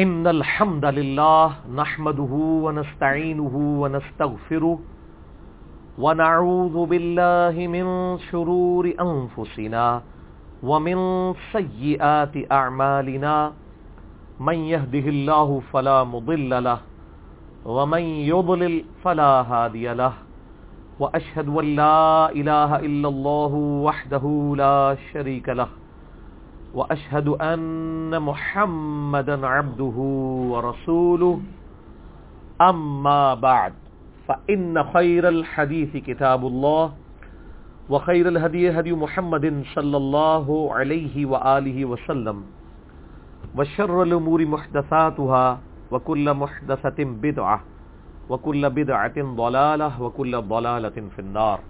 ان الحمد للہ نحمده ونستعینه ونستغفره ونعوذ باللہ من شرور انفسنا ومن سیئات اعمالنا من يهده اللہ فلا مضل له ومن يضلل فلا هادی له واشهد ان لا الہ الا اللہ وحدہ لا شریک له واشهد ان محمدا عبده ورسوله اما بعد فان خير الحديث كتاب الله وخير الهدي هدي محمد صلى الله عليه واله وسلم وشر الامور محدثاتها وكل محدثة بدعة وكل بدعة ضلالة وكل ضلالة في النار.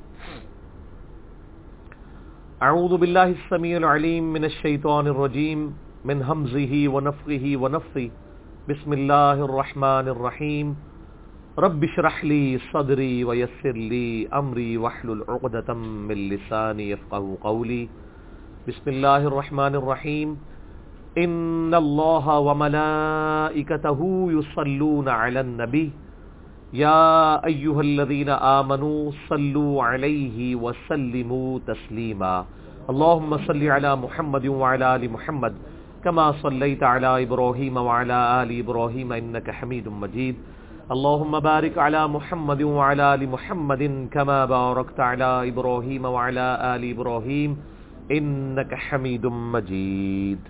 اعوذ باللہ السمیع العلیم من الشیطان الرجیم من ہمزہ ونفخہ ونفثہ بسم اللہ الرحمن الرحیم رب اشرح لی صدری ویسر لی امری واحلل عقدۃ من لسانی یفقہوا قولی. بسم اللہ الرحمن الرحیم ان اللہ وملائکتہ یصلون علی النبی یا ایہا الذین آمنوا صلوا علیہ وسلموا تسلیما. اللہم صل علی محمد وعلی آل محمد کما صلیت علی ابراہیم وعلی آل ابراہیم انک حمید مجید. اللہم بارک علی محمد وعلی آل محمد کما بارکت علی ابراہیم وعلی آل ابراہیم انک حمید مجید.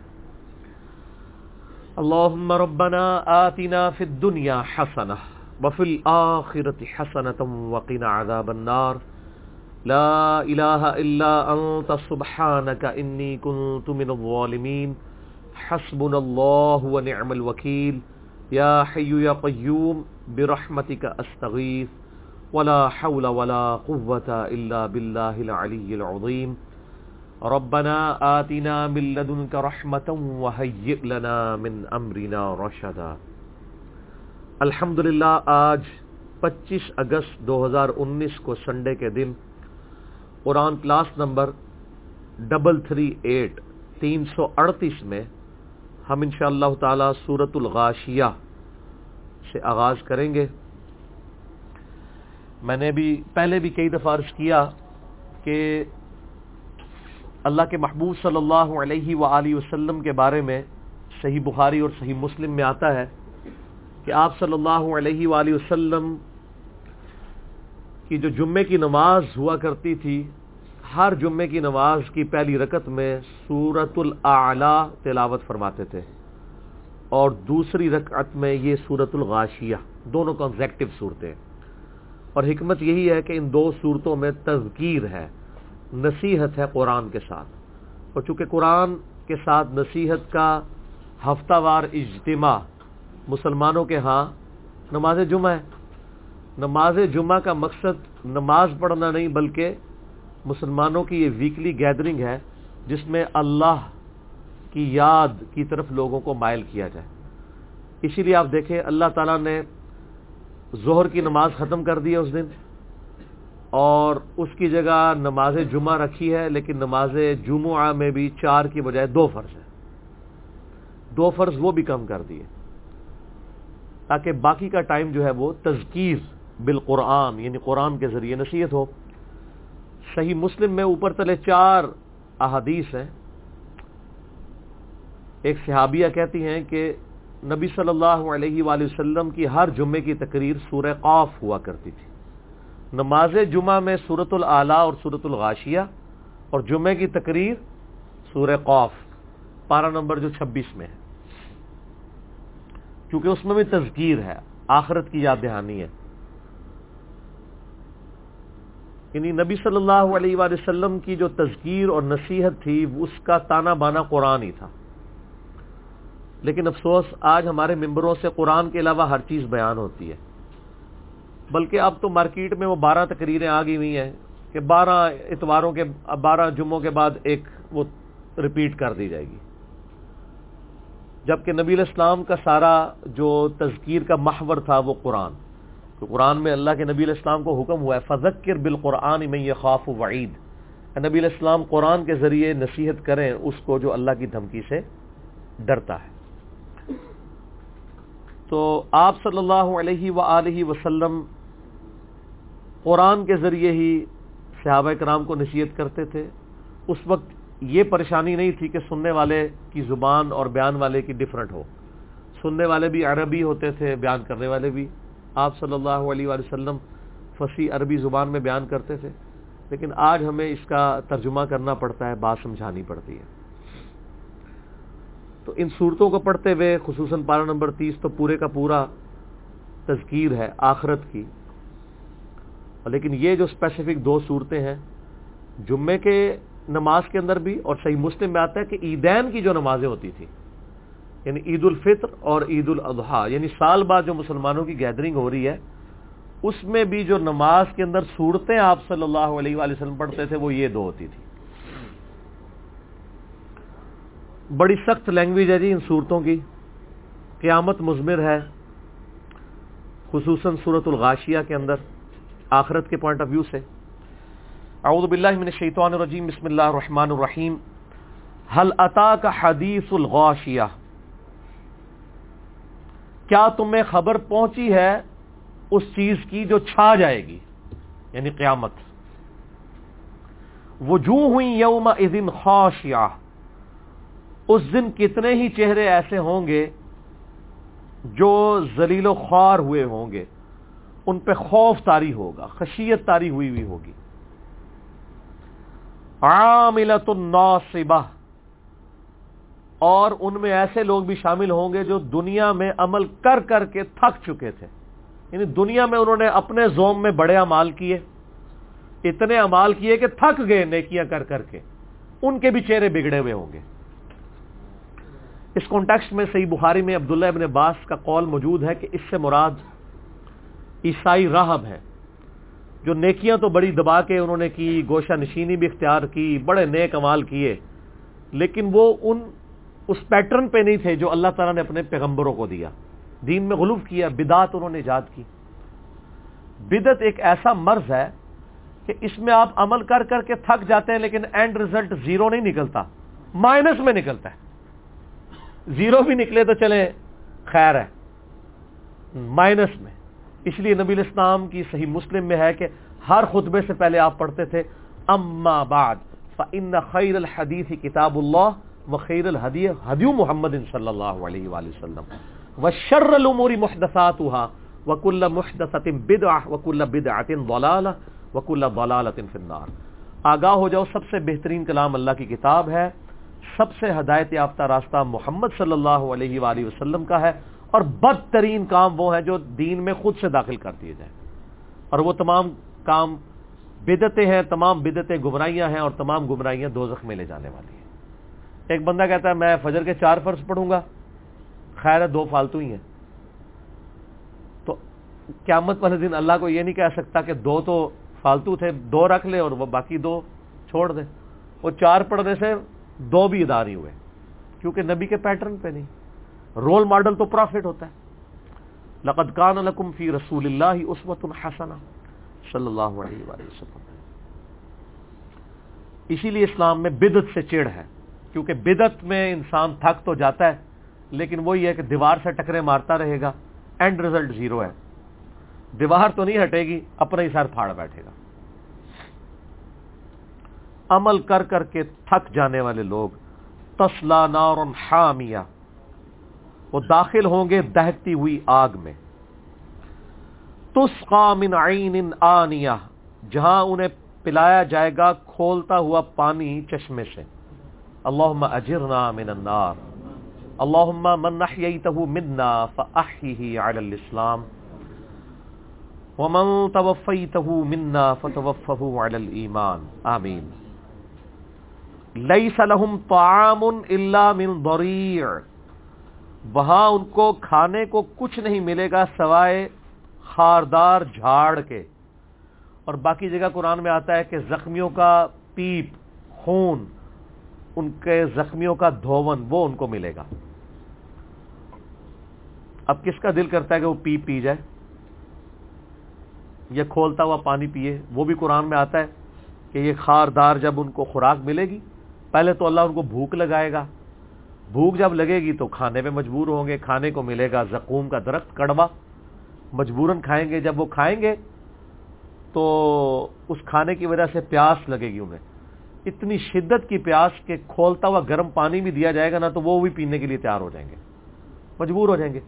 اللہم ربنا آتنا فی الدنیا حسنہ وفي الآخرة حسنة وقنا عذاب النار. لا إله إلا أنت سبحانك إني كنت من الظالمين. حسبنا الله ونعم الوكيل. يا حي يا قيوم برحمتك أستغيث ولا حول ولا قوة إلا بالله العلي العظيم. ربنا آتنا من لدنك رحمة وهيئ لنا من أمرنا رشدا. الحمدللہ آج 25 اگست 2019 کو سنڈے کے دن قرآن کلاس نمبر 338 میں ہم انشاءاللہ تعالی سورۃ الغاشیہ سے آغاز کریں گے. میں نے بھی پہلے بھی کئی دفعہ عرض کیا کہ اللہ کے محبوب صلی اللہ علیہ وآلہ وسلم کے بارے میں صحیح بخاری اور صحیح مسلم میں آتا ہے کہ آپ صلی اللہ علیہ وآلہ وسلم کی جو جمعے کی نماز ہوا کرتی تھی، ہر جمعے کی نماز کی پہلی رکعت میں سورۃ الاعلی تلاوت فرماتے تھے اور دوسری رکعت میں یہ سورۃ الغاشیہ، دونوں کنزیکٹیو صورتیں. اور حکمت یہی ہے کہ ان دو صورتوں میں تذکیر ہے، نصیحت ہے قرآن کے ساتھ. اور چونکہ قرآن کے ساتھ نصیحت کا ہفتہ وار اجتماع مسلمانوں کے ہاں نماز جمعہ ہے. نماز جمعہ کا مقصد نماز پڑھنا نہیں بلکہ مسلمانوں کی یہ ویکلی گیدرنگ ہے جس میں اللہ کی یاد کی طرف لوگوں کو مائل کیا جائے. اسی لیے آپ دیکھیں اللہ تعالیٰ نے ظہر کی نماز ختم کر دی ہے اس دن اور اس کی جگہ نماز جمعہ رکھی ہے، لیکن نماز جمعہ میں بھی 4 کی بجائے 2 فرض ہے. 2 فرض وہ بھی کم کر دیے تاکہ باقی کا ٹائم جو ہے وہ تذکیر بالقرآن یعنی قرآن کے ذریعے نصیحت ہو. صحیح مسلم میں اوپر تلے 4 احادیث ہیں. ایک صحابیہ کہتی ہیں کہ نبی صلی اللہ علیہ وآلہ وسلم کی ہر جمعے کی تقریر سورہ قاف ہوا کرتی تھی. نماز جمعہ میں سورۃ الاعلی اور سورۃ الغاشیہ اور جمعے کی تقریر سورہ قاف، پارہ نمبر جو 26 میں ہے، کیونکہ اس میں بھی تذکیر ہے، آخرت کی یاد دہانی ہے. یعنی نبی صلی اللہ علیہ وآلہ وسلم کی جو تذکیر اور نصیحت تھی اس کا تانا بانا قرآن ہی تھا. لیکن افسوس آج ہمارے ممبروں سے قرآن کے علاوہ ہر چیز بیان ہوتی ہے، بلکہ اب تو مارکیٹ میں وہ 12 تقریریں آ گئی ہوئی ہیں کہ 12 اتواروں کے 12 جمعوں کے بعد ایک وہ ریپیٹ کر دی جائے گی. جبکہ نبی علیہ السلام کا سارا جو تذکیر کا محور تھا وہ قرآن. تو قرآن میں اللہ کے نبی علیہ السلام کو حکم ہوا ہے فذکر بالقرآن من یخاف وعید. نبی علیہ السلام قرآن کے ذریعے نصیحت کریں اس کو جو اللہ کی دھمکی سے ڈرتا ہے. تو آپ صلی اللہ علیہ وآلہ وسلم قرآن کے ذریعے ہی صحابہ کرام کو نصیحت کرتے تھے. اس وقت یہ پریشانی نہیں تھی کہ سننے والے کی زبان اور بیان والے کی ڈفرنٹ ہو. سننے والے بھی عربی ہوتے تھے, بیان کرنے والے بھی. آپ صلی اللہ علیہ وآلہ وسلم فصیح عربی زبان میں بیان کرتے تھے, لیکن آج ہمیں اس کا ترجمہ کرنا پڑتا ہے, بات سمجھانی پڑتی ہے. تو ان صورتوں کو پڑھتے ہوئے خصوصاً پارہ نمبر 30 تو پورے کا پورا تذکیر ہے آخرت کی. لیکن یہ جو اسپیسیفک 2 صورتیں ہیں, جمعے کے نماز کے اندر بھی, اور صحیح مسلم میں آتا ہے کہ عیدین کی جو نمازیں ہوتی تھی, یعنی عید الفطر اور عید الاضحیٰ, یعنی سال بعد جو مسلمانوں کی گیدرنگ ہو رہی ہے, اس میں بھی جو نماز کے اندر صورتیں آپ صلی اللہ علیہ وآلہ وسلم پڑھتے تھے وہ یہ 2 ہوتی تھی. بڑی سخت لینگویج ہے جی ان صورتوں کی, قیامت مضمر ہے, خصوصاً سورۃ الغاشیہ کے اندر آخرت کے پوائنٹ آف ویو سے. اعوذ باللہ من الشیطان الرجیم, بسم اللہ الرحمن الرحیم. هل اتاک حدیث الغاشیہ, کیا تمہیں خبر پہنچی ہے اس چیز کی جو چھا جائے گی, یعنی قیامت. وجوہ یومئذ خاشعہ, اس دن کتنے ہی چہرے ایسے ہوں گے جو ذلیل و خوار ہوئے ہوں گے, ان پہ خوف طاری ہوگا, خشیت طاری ہوئی ہوگی. عاملۃ ناصبہ, اور ان میں ایسے لوگ بھی شامل ہوں گے جو دنیا میں عمل کر کر کے تھک چکے تھے, یعنی دنیا میں انہوں نے اپنے زوم میں بڑے اعمال کیے, اتنے اعمال کیے کہ تھک گئے نیکیاں کر کر کے, ان کے بھی چہرے بگڑے ہوئے ہوں گے. اس کانٹیکسٹ میں صحیح بخاری میں عبداللہ ابن عباس کا قول موجود ہے کہ اس سے مراد عیسائی راہب ہیں, جو نیکیاں تو بڑی دبا کے انہوں نے کی, گوشہ نشینی بھی اختیار کی, بڑے نیک اعمال کیے, لیکن وہ اس پیٹرن پہ نہیں تھے جو اللہ تعالیٰ نے اپنے پیغمبروں کو دیا. دین میں غلو کیا, بدعت انہوں نے ایجاد کی. بدعت ایک ایسا مرض ہے کہ اس میں آپ عمل کر کر کے تھک جاتے ہیں, لیکن اینڈ رزلٹ 0 نہیں نکلتا, مائنس میں نکلتا ہے. 0 بھی نکلے تو چلے خیر ہے, مائنس میں. اس لیے نبی الاسلام کی صحیح مسلم میں ہے کہ ہر خطبے سے پہلے آپ پڑھتے تھے اما بعد فإن خیر الحدیث کتاب اللہ وخیر الہدی ہدی محمد صلی اللہ علیہ وآلہ وسلم وشر الامور محدثاتها وکل محدثۃ بدعہ وکل بدعۃ ضلالہ وکل ضلالۃ فی النار. آگاہ ہو جاؤ, سب سے بہترین کلام اللہ کی کتاب ہے, سب سے ہدایت یافتہ راستہ محمد صلی اللہ علیہ وآلہ وسلم کا ہے, اور بدترین کام وہ ہیں جو دین میں خود سے داخل کر دیے جائیں, اور وہ تمام کام بدعتیں ہیں, تمام بدعتیں گمراہیاں ہیں, اور تمام گمراہیاں دوزخ میں لے جانے والی ہیں. ایک بندہ کہتا ہے میں فجر کے 4 فرض پڑھوں گا, خیر ہے 2 فالتو ہی ہیں, تو قیامت والے دن اللہ کو یہ نہیں کہہ سکتا کہ 2 تو فالتو تھے, 2 رکھ لے اور وہ باقی 2 چھوڑ دے. وہ 4 پڑھنے سے 2 بھی ادا نہیں ہوئے, کیونکہ نبی کے پیٹرن پہ نہیں. رول ماڈل تو پرافٹ ہوتا ہے. لقد کان لکم فی رسول اللہ اسوۃ حسنہ صلی اللہ علیہ وآلہ وسلم. اسی لیے اسلام میں بدعت سے چڑ ہے, کیونکہ بدعت میں انسان تھک تو جاتا ہے, لیکن وہی ہے کہ دیوار سے ٹکرے مارتا رہے گا, اینڈ رزلٹ 0 ہے. دیوار تو نہیں ہٹے گی, اپنا ہی سر پھاڑ بیٹھے گا. عمل کر کر کے تھک جانے والے لوگ تصلا نار حامیہ, وہ داخل ہوں گے دہکتی ہوئی آگ میں. تسقا من عین آنیہ, جہاں انہیں پلایا جائے گا کھولتا ہوا پانی چشمے سے. اللہم اجرنا من النار, اللہم من احییتہ منا فاحیہ علی الاسلام ومن توفیتہ منا فتوفہ علی الایمان, آمین. لیس لہم طعام الا من ضریع, وہاں ان کو کھانے کو کچھ نہیں ملے گا سوائے خاردار جھاڑ کے. اور باقی جگہ قرآن میں آتا ہے کہ زخمیوں کا پیپ, خون, ان کے زخمیوں کا دھون, وہ ان کو ملے گا. اب کس کا دل کرتا ہے کہ وہ پیپ پی جائے یا کھولتا ہوا پانی پیے؟ وہ بھی قرآن میں آتا ہے کہ یہ خاردار جب ان کو خوراک ملے گی, پہلے تو اللہ ان کو بھوک لگائے گا, بھوک جب لگے گی تو کھانے پہ مجبور ہوں گے، کھانے کو ملے گا زقوم کا درخت کڑوا، مجبوراً کھائیں گے. جب وہ کھائیں گے تو اس کھانے کی وجہ سے پیاس لگے گی انہیں، اتنی شدت کی پیاس کہ کھولتا ہوا گرم پانی بھی دیا جائے گا نا تو وہ بھی پینے کے لیے تیار ہو جائیں گے، مجبور ہو جائیں گے.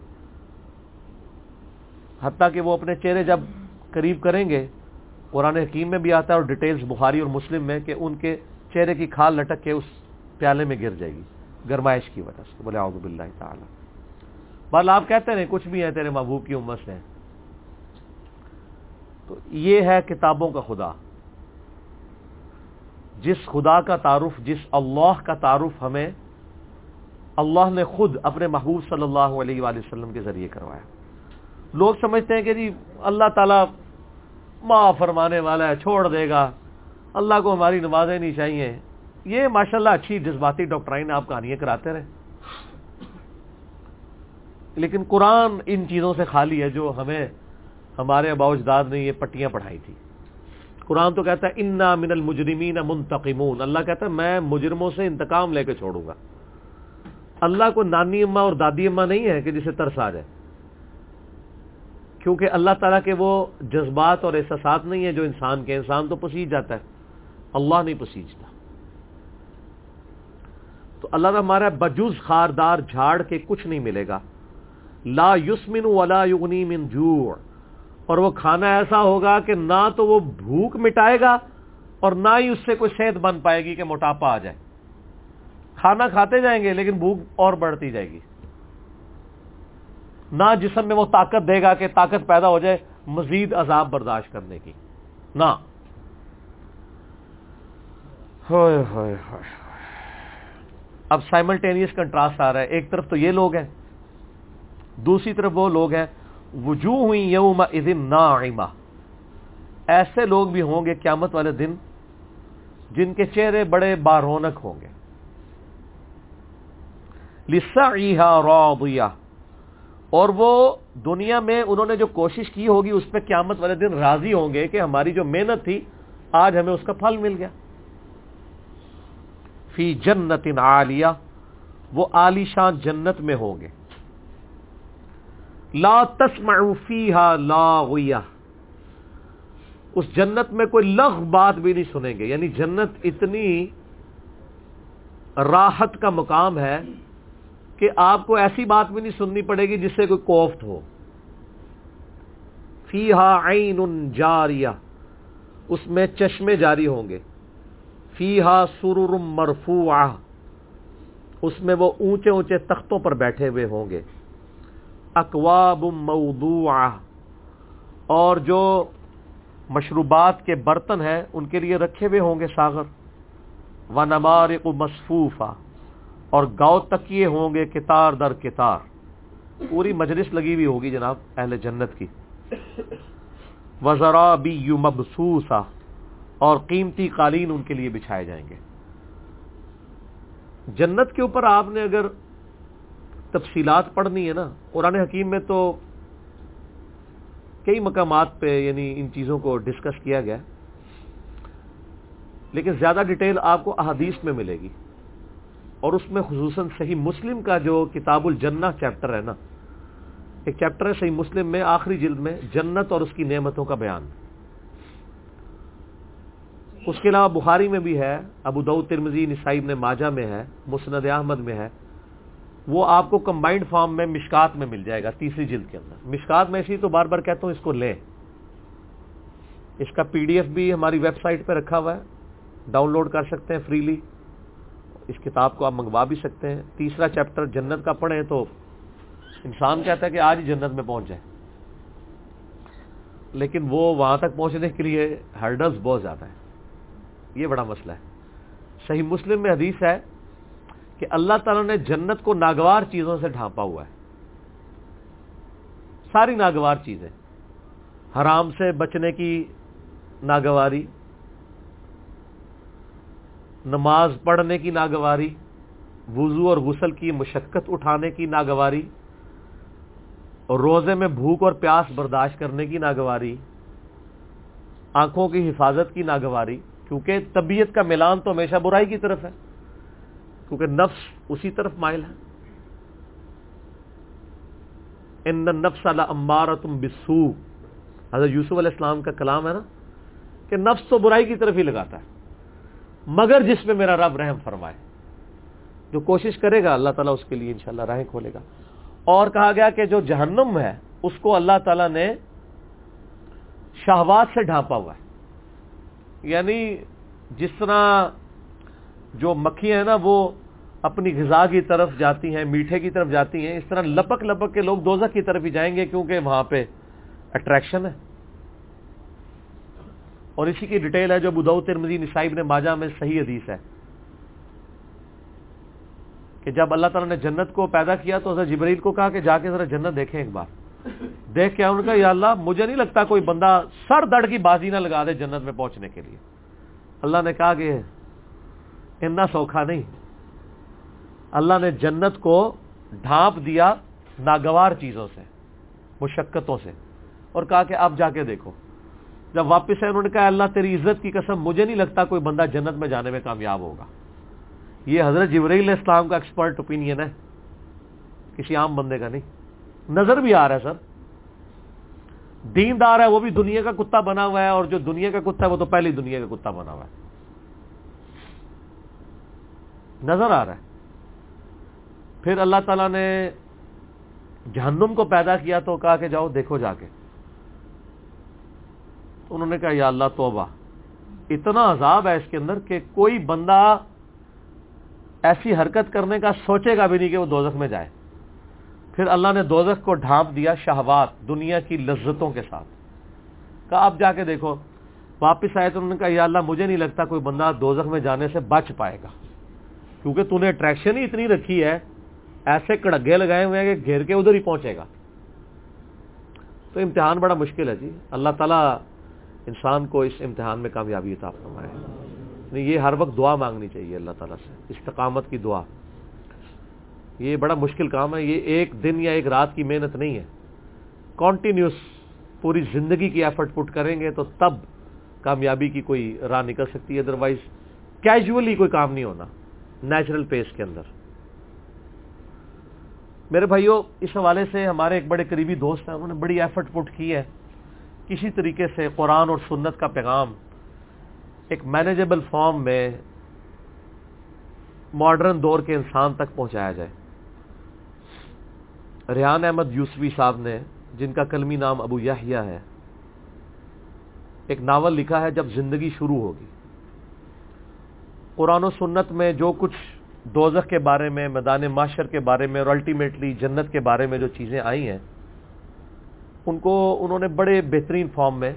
حتیٰ کہ وہ اپنے چہرے جب قریب کریں گے، قرآن حکیم میں بھی آتا ہے اور ڈیٹیلز بخاری اور مسلم میں، کہ ان کے چہرے کی کھال لٹک کے اس پیالے میں گر جائے گی گرمائش کی وجہ سے. بولے اعوذ باللہ تعالی. بل آپ کہتے ہیں کچھ بھی ہے تیرے محبوب کی امت سے. تو یہ ہے کتابوں کا خدا. جس خدا کا تعارف، جس اللہ کا تعارف ہمیں اللہ نے خود اپنے محبوب صلی اللہ علیہ وآلہ وسلم کے ذریعے کروایا. لوگ سمجھتے ہیں کہ جی اللہ تعالیٰ معاف فرمانے والا ہے، چھوڑ دے گا، اللہ کو ہماری نمازیں نہیں چاہیے. یہ ماشاءاللہ اچھی جذباتی ڈاکٹرائن آپ کہانیاں کراتے رہے، لیکن قرآن ان چیزوں سے خالی ہے جو ہمیں ہمارے آباء و اجداد نے یہ پٹیاں پڑھائی تھی. قرآن تو کہتا ہے انا من المجرمین منتقمون. اللہ کہتا ہے میں مجرموں سے انتقام لے کے چھوڑوں گا. اللہ کو نانی اماں اور دادی اماں نہیں ہے کہ جسے ترس آ جائے، کیونکہ اللہ تعالیٰ کے وہ جذبات اور احساسات نہیں ہیں جو انسان کے. انسان تو پسیج جاتا ہے، اللہ نہیں پسیجتا. تو اللہ نے ہمارا بجز خاردار جھاڑ کے کچھ نہیں ملے گا. لا یسمن ولا یغنی من جوع. اور وہ کھانا ایسا ہوگا کہ نہ تو وہ بھوک مٹائے گا اور نہ ہی اس سے کوئی صحت بن پائے گی کہ موٹاپا آ جائے. کھانا کھاتے جائیں گے لیکن بھوک اور بڑھتی جائے گی. نہ جسم میں وہ طاقت دے گا کہ طاقت پیدا ہو جائے مزید عذاب برداشت کرنے کی، نہ. ہوئے ہوئے ہوئے. اب سائملٹینیس کنٹراسٹ آ رہا ہے. ایک طرف تو یہ لوگ ہیں، دوسری طرف وہ لوگ ہیں وجوہ یومئذ ناعمہ. ایسے لوگ بھی ہوں گے قیامت والے دن جن کے چہرے بڑے بارونق ہوں گے. لسعیہا راضیہ. اور وہ دنیا میں انہوں نے جو کوشش کی ہوگی اس پہ قیامت والے دن راضی ہوں گے کہ ہماری جو محنت تھی آج ہمیں اس کا پھل مل گیا. فی جنت عالیہ. وہ عالی شان جنت میں ہوں گے. لا تسمع فیہا لاغیہ. اس جنت میں کوئی لغو بات بھی نہیں سنیں گے. یعنی جنت اتنی راحت کا مقام ہے کہ آپ کو ایسی بات بھی نہیں سننی پڑے گی جس سے کوئی کوفت ہو. فیہا عین جاریہ. اس میں چشمے جاری ہوں گے. فیہا سرر مرفوعہ. اس میں وہ اونچے اونچے تختوں پر بیٹھے ہوئے ہوں گے. اکواب موضوعہ. اور جو مشروبات کے برتن ہیں ان کے لیے رکھے ہوئے ہوں گے ساغر. ونمارق مصفوفہ. اور گاؤ تکیے ہوں گے کتار در کتار. پوری مجلس لگی ہوئی ہوگی جناب اہل جنت کی. وزرابی مبثوثہ. اور قیمتی قالین ان کے لیے بچھائے جائیں گے. جنت کے اوپر آپ نے اگر تفصیلات پڑھنی ہے نا، قرآن حکیم میں تو کئی مقامات پہ یعنی ان چیزوں کو ڈسکس کیا گیا، لیکن زیادہ ڈیٹیل آپ کو احادیث میں ملے گی. اور اس میں خصوصاً صحیح مسلم کا جو کتاب الجنہ چیپٹر ہے نا، ایک چیپٹر ہے صحیح مسلم میں آخری جلد میں جنت اور اس کی نعمتوں کا بیان. اس کے علاوہ بخاری میں بھی ہے، ابو داؤد ترمذی نسائی ابن ماجہ میں ہے، مسند احمد میں ہے. وہ آپ کو کمبائنڈ فارم میں مشکات میں مل جائے گا تیسری جلد کے اندر. مشکات میں اسی تو بار بار کہتا ہوں اس کو لیں. اس کا پی ڈی ایف بھی ہماری ویب سائٹ پہ رکھا ہوا ہے، ڈاؤن لوڈ کر سکتے ہیں فریلی. اس کتاب کو آپ منگوا بھی سکتے ہیں. تیسرا چیپٹر جنت کا پڑھیں تو انسان کہتا ہے کہ آج ہی جنت میں پہنچ جائے، لیکن وہ وہاں تک پہنچنے کے لیے ہرڈلز بہت زیادہ ہیں. یہ بڑا مسئلہ ہے. صحیح مسلم میں حدیث ہے کہ اللہ تعالیٰ نے جنت کو ناگوار چیزوں سے ڈھانپا ہوا ہے. ساری ناگوار چیزیں، حرام سے بچنے کی ناگواری، نماز پڑھنے کی ناگواری، وضو اور غسل کی مشقت اٹھانے کی ناگواری، اور روزے میں بھوک اور پیاس برداشت کرنے کی ناگواری، آنکھوں کی حفاظت کی ناگواری. کیونکہ طبیعت کا میلان تو ہمیشہ برائی کی طرف ہے. کیونکہ نفس اسی طرف مائل ہے. ان النفس لامارۃ بالسوء، حضرت یوسف علیہ السلام کا کلام ہے نا کہ نفس تو برائی کی طرف ہی لگاتا ہے، مگر جس پہ میرا رب رحم فرمائے. جو کوشش کرے گا اللہ تعالیٰ اس کے لیے انشاءاللہ راہیں کھولے گا. اور کہا گیا کہ جو جہنم ہے اس کو اللہ تعالیٰ نے شہوات سے ڈھانپا ہوا ہے. یعنی جس طرح جو مکھیاں ہیں نا وہ اپنی غذا کی طرف جاتی ہیں، میٹھے کی طرف جاتی ہیں، اس طرح لپک لپک کے لوگ دوزخ کی طرف ہی جائیں گے، کیونکہ وہاں پہ اٹریکشن ہے. اور اسی کی ڈیٹیل ہے جو ابو داؤد، ترمذی، نسائی، ابن ماجہ میں صحیح حدیث ہے کہ جب اللہ تعالیٰ نے جنت کو پیدا کیا تو حضرت جبرائیل کو کہا کہ جا کے ذرا جنت دیکھیں ایک بار. دیکھ کے انہوں نے کہا یا اللہ مجھے نہیں لگتا کوئی بندہ سر دڑ کی بازی نہ لگا دے جنت میں پہنچنے کے لیے. اللہ نے کہا کہ اتنا سوکھا نہیں. اللہ نے جنت کو ڈھانپ دیا ناگوار چیزوں سے، مشقتوں سے، اور کہا کہ اب جا کے دیکھو. جب واپس آئے انہوں نے کہا اللہ تیری عزت کی قسم مجھے نہیں لگتا کوئی بندہ جنت میں جانے میں کامیاب ہوگا. یہ حضرت جبرائیل علیہ السلام کا ایکسپرٹ اوپینین ہے، کسی عام بندے کا نہیں. نظر بھی آ رہا ہے سر، دیندار ہے وہ بھی دنیا کا کتا بنا ہوا ہے، اور جو دنیا کا کتا ہے وہ تو پہلی دنیا کا کتا بنا ہوا ہے. نظر آ رہا ہے. پھر اللہ تعالیٰ نے جہنم کو پیدا کیا تو کہا کہ جاؤ دیکھو جا کے. انہوں نے کہا یا اللہ توبہ، اتنا عذاب ہے اس کے اندر کہ کوئی بندہ ایسی حرکت کرنے کا سوچے گا بھی نہیں کہ وہ دوزخ میں جائے. پھر اللہ نے دوزخ کو ڈھانپ دیا شہوات، دنیا کی لذتوں کے ساتھ. کہا اب جا کے دیکھو. واپس آئے تو انہوں نے کہا یا اللہ مجھے نہیں لگتا کوئی بندہ دوزخ میں جانے سے بچ پائے گا، کیونکہ تو نے اٹریکشن ہی اتنی رکھی ہے، ایسے کڑگے لگائے ہوئے ہیں کہ گھیر کے ادھر ہی پہنچے گا. تو امتحان بڑا مشکل ہے جی. اللہ تعالیٰ انسان کو اس امتحان میں کامیابی عطا فرمائے. یہ ہر وقت دعا مانگنی چاہیے اللہ تعالیٰ سے، استقامت کی دعا. یہ بڑا مشکل کام ہے، یہ ایک دن یا ایک رات کی محنت نہیں ہے. کنٹینیوس پوری زندگی کی ایفرٹ پٹ کریں گے تو تب کامیابی کی کوئی راہ نکل سکتی ہے، ادروائز کیجولی کوئی کام نہیں ہونا نیچرل پیس کے اندر. میرے بھائیوں، اس حوالے سے ہمارے ایک بڑے قریبی دوست ہیں، انہوں نے بڑی ایفرٹ پٹ کی ہے کسی طریقے سے قرآن اور سنت کا پیغام ایک مینیجیبل فارم میں ماڈرن دور کے انسان تک پہنچایا جائے. ریحان احمد یوسفی صاحب نے، جن کا کلمی نام ابو یحییٰ ہے، ایک ناول لکھا ہے جب زندگی شروع ہوگی. قرآن و سنت میں جو کچھ دوزخ کے بارے میں، میدان محشر کے بارے میں، اور الٹیمیٹلی جنت کے بارے میں جو چیزیں آئی ہیں ان کو انہوں نے بڑے بہترین فارم میں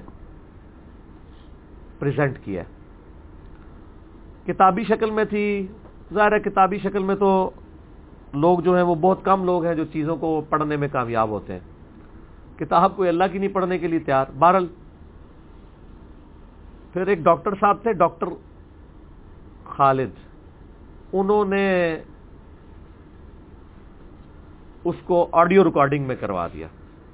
پریزنٹ کیا ہے. کتابی شکل میں تھی، ظاہر ہے کتابی شکل میں تو لوگ جو ہیں وہ بہت کم لوگ ہیں جو چیزوں کو پڑھنے میں کامیاب ہوتے ہیں. کتاب کوئی اللہ کی نہیں پڑھنے کے لیے تیار. بہرحال پھر ایک ڈاکٹر صاحب تھے، ڈاکٹر خالد، انہوں نے اس کو آڈیو ریکارڈنگ میں کروا دیا.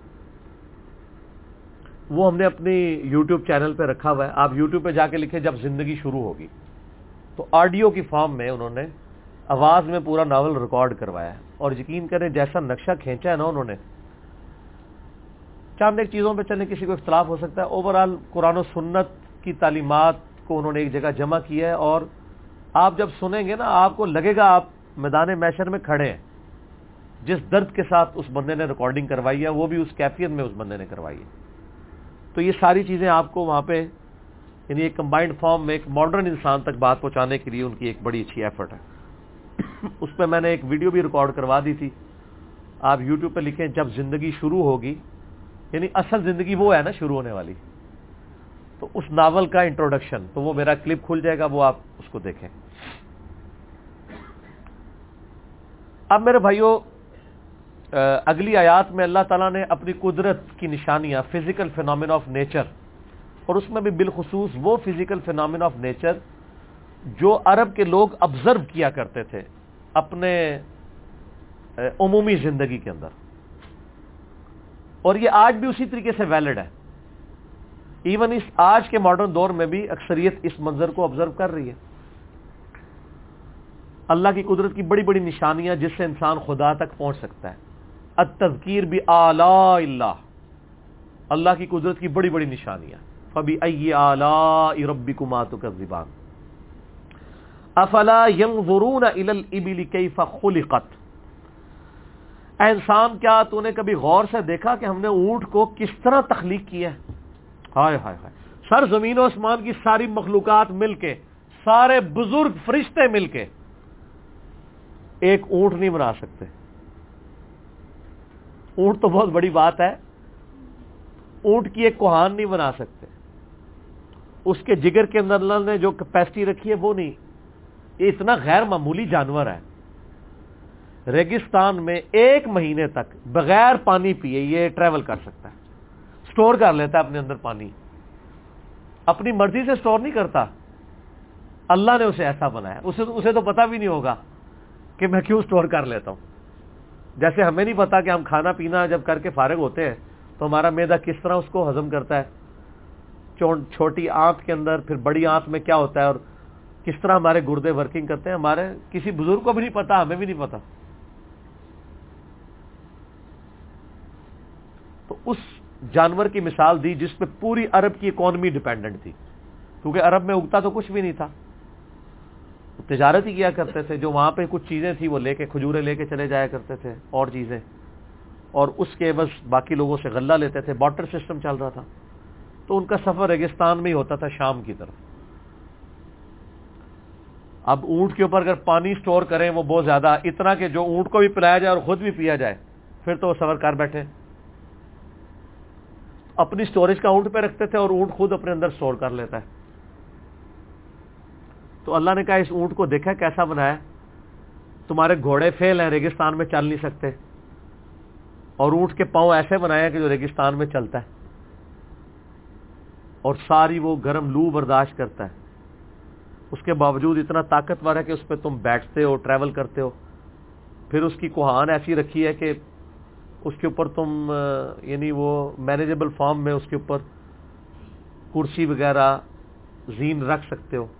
وہ ہم نے اپنی یوٹیوب چینل پہ رکھا ہوا ہے. آپ یوٹیوب پہ جا کے لکھیں جب زندگی شروع ہوگی، تو آڈیو کی فارم میں انہوں نے آواز میں پورا ناول ریکارڈ کروایا ہے. اور یقین کریں جیسا نقشہ کھینچا ہے نا انہوں نے، چند ایک چیزوں پہ چلیں کسی کو اختلاف ہو سکتا ہے، اوورآل قرآن و سنت کی تعلیمات کو انہوں نے ایک جگہ جمع کیا ہے. اور آپ جب سنیں گے نا آپ کو لگے گا آپ میدان محشر میں کھڑے ہیں. جس درد کے ساتھ اس بندے نے ریکارڈنگ کروائی ہے وہ بھی اس کیفیت میں اس بندے نے کروائی ہے. تو یہ ساری چیزیں آپ کو وہاں پہ یعنی ایک کمبائنڈ فارم میں ایک ماڈرن انسان تک بات پہنچانے کے لیے ان کی ایک بڑی اچھی ایفرٹ ہے. اس پہ میں نے ایک ویڈیو بھی ریکارڈ کروا دی تھی. آپ یوٹیوب پہ لکھیں جب زندگی شروع ہوگی، یعنی اصل زندگی وہ ہے نا شروع ہونے والی، تو اس ناول کا انٹروڈکشن، تو وہ میرا کلپ کھل جائے گا، وہ آپ اس کو دیکھیں. اب میرے بھائیوں، اگلی آیات میں اللہ تعالیٰ نے اپنی قدرت کی نشانیاں، فزیکل فینومینا آف نیچر، اور اس میں بھی بالخصوص وہ فزیکل فینومینا آف نیچر جو عرب کے لوگ آبزرو کیا کرتے تھے اپنے عمومی زندگی کے اندر، اور یہ آج بھی اسی طریقے سے ویلڈ ہے. ایون اس آج کے ماڈرن دور میں بھی اکثریت اس منظر کو آبزرو کر رہی ہے. اللہ کی قدرت کی بڑی بڑی نشانیاں جس سے انسان خدا تک پہنچ سکتا ہے. التذکیر بآلاء اللہ، اللہ کی قدرت کی بڑی بڑی نشانیاں. فبأي آلاء ربكما تكذبان افلا ينظرون الى الابل كيف خلقت. اے انسان کیا تو نے کبھی غور سے دیکھا کہ ہم نے اونٹ کو کس طرح تخلیق کیا ہے؟ ہائے ہائے ہائے، سر زمین و آسمان کی ساری مخلوقات مل کے، سارے بزرگ فرشتے مل کے ایک اونٹ نہیں بنا سکتے. اونٹ تو بہت بڑی بات ہے، اونٹ کی ایک کوہان نہیں بنا سکتے. اس کے جگر کے اندر اللہ نے جو کیپیسٹی رکھی ہے وہ نہیں. یہ اتنا غیر معمولی جانور ہے، ریگستان میں 1 مہینے تک بغیر پانی پیے یہ ٹریول کر سکتا ہے، سٹور کر لیتا ہے اپنے اندر پانی. اپنی مرضی سے سٹور نہیں کرتا، اللہ نے اسے ایسا بنایا. اسے تو پتہ بھی نہیں ہوگا کہ میں کیوں سٹور کر لیتا ہوں. جیسے ہمیں نہیں پتا کہ ہم کھانا پینا جب کر کے فارغ ہوتے ہیں تو ہمارا معدہ کس طرح اس کو ہضم کرتا ہے، چھوٹی آنت کے اندر، پھر بڑی آنت میں کیا ہوتا ہے، اور کس طرح ہمارے گردے ورکنگ کرتے ہیں. ہمارے کسی بزرگ کو بھی نہیں پتا، ہمیں بھی نہیں پتا. تو اس جانور کی مثال دی جس پہ پوری عرب کی اکانومی ڈیپینڈنٹ تھی، کیونکہ عرب میں اگتا تو کچھ بھی نہیں تھا، تجارت ہی کیا کرتے تھے. جو وہاں پہ کچھ چیزیں تھی وہ لے کے، کھجوریں لے کے چلے جایا کرتے تھے اور چیزیں، اور اس کے بس باقی لوگوں سے غلہ لیتے تھے. بارٹر سسٹم چل رہا تھا. تو ان کا سفر ریگستان میں ہی ہوتا تھا شام کی طرف. اب اونٹ کے اوپر اگر پانی سٹور کریں وہ بہت زیادہ، اتنا کہ جو اونٹ کو بھی پلایا جائے اور خود بھی پیا جائے، پھر تو وہ سفر کر بیٹھے. اپنی سٹوریج کا اونٹ پہ رکھتے تھے اور اونٹ خود اپنے اندر سٹور کر لیتا ہے. تو اللہ نے کہا اس اونٹ کو دیکھا کیسا بنایا، تمہارے گھوڑے فیل ہیں، ریگستان میں چل نہیں سکتے، اور اونٹ کے پاؤں ایسے بنایا کہ جو ریگستان میں چلتا ہے، اور ساری وہ گرم لو برداشت کرتا ہے. اس کے باوجود اتنا طاقتور ہے کہ اس پہ تم بیٹھتے ہو، ٹریول کرتے ہو. پھر اس کی کوہان ایسی رکھی ہے کہ اس کے اوپر تم یعنی وہ مینیجیبل فارم میں اس کے اوپر کرسی وغیرہ زین رکھ سکتے ہو.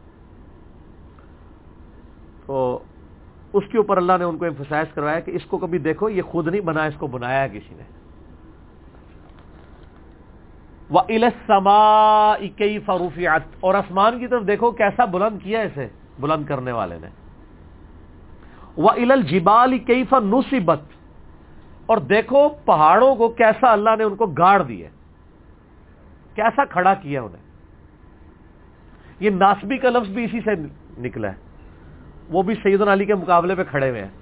تو اس کے اوپر اللہ نے ان کو ایمفسائز کروایا کہ اس کو کبھی دیکھو یہ خود نہیں بنا، اس کو بنایا ہے کسی نے. وَإِلَى السَّمَاءِ كَيْفَ رُفِعَتْ، اور آسمان کی طرف دیکھو کیسا بلند کیا اسے بلند کرنے والے نے. وَإِلَى الْجِبَالِ كَيْفَ نُصِبَتْ، اور دیکھو پہاڑوں کو کیسا اللہ نے ان کو گاڑ دیا، کیسا کھڑا کیا انہیں. یہ ناسبی کا لفظ بھی اسی سے نکلا ہے، وہ بھی سیدنا علی کے مقابلے پہ کھڑے ہوئے ہیں.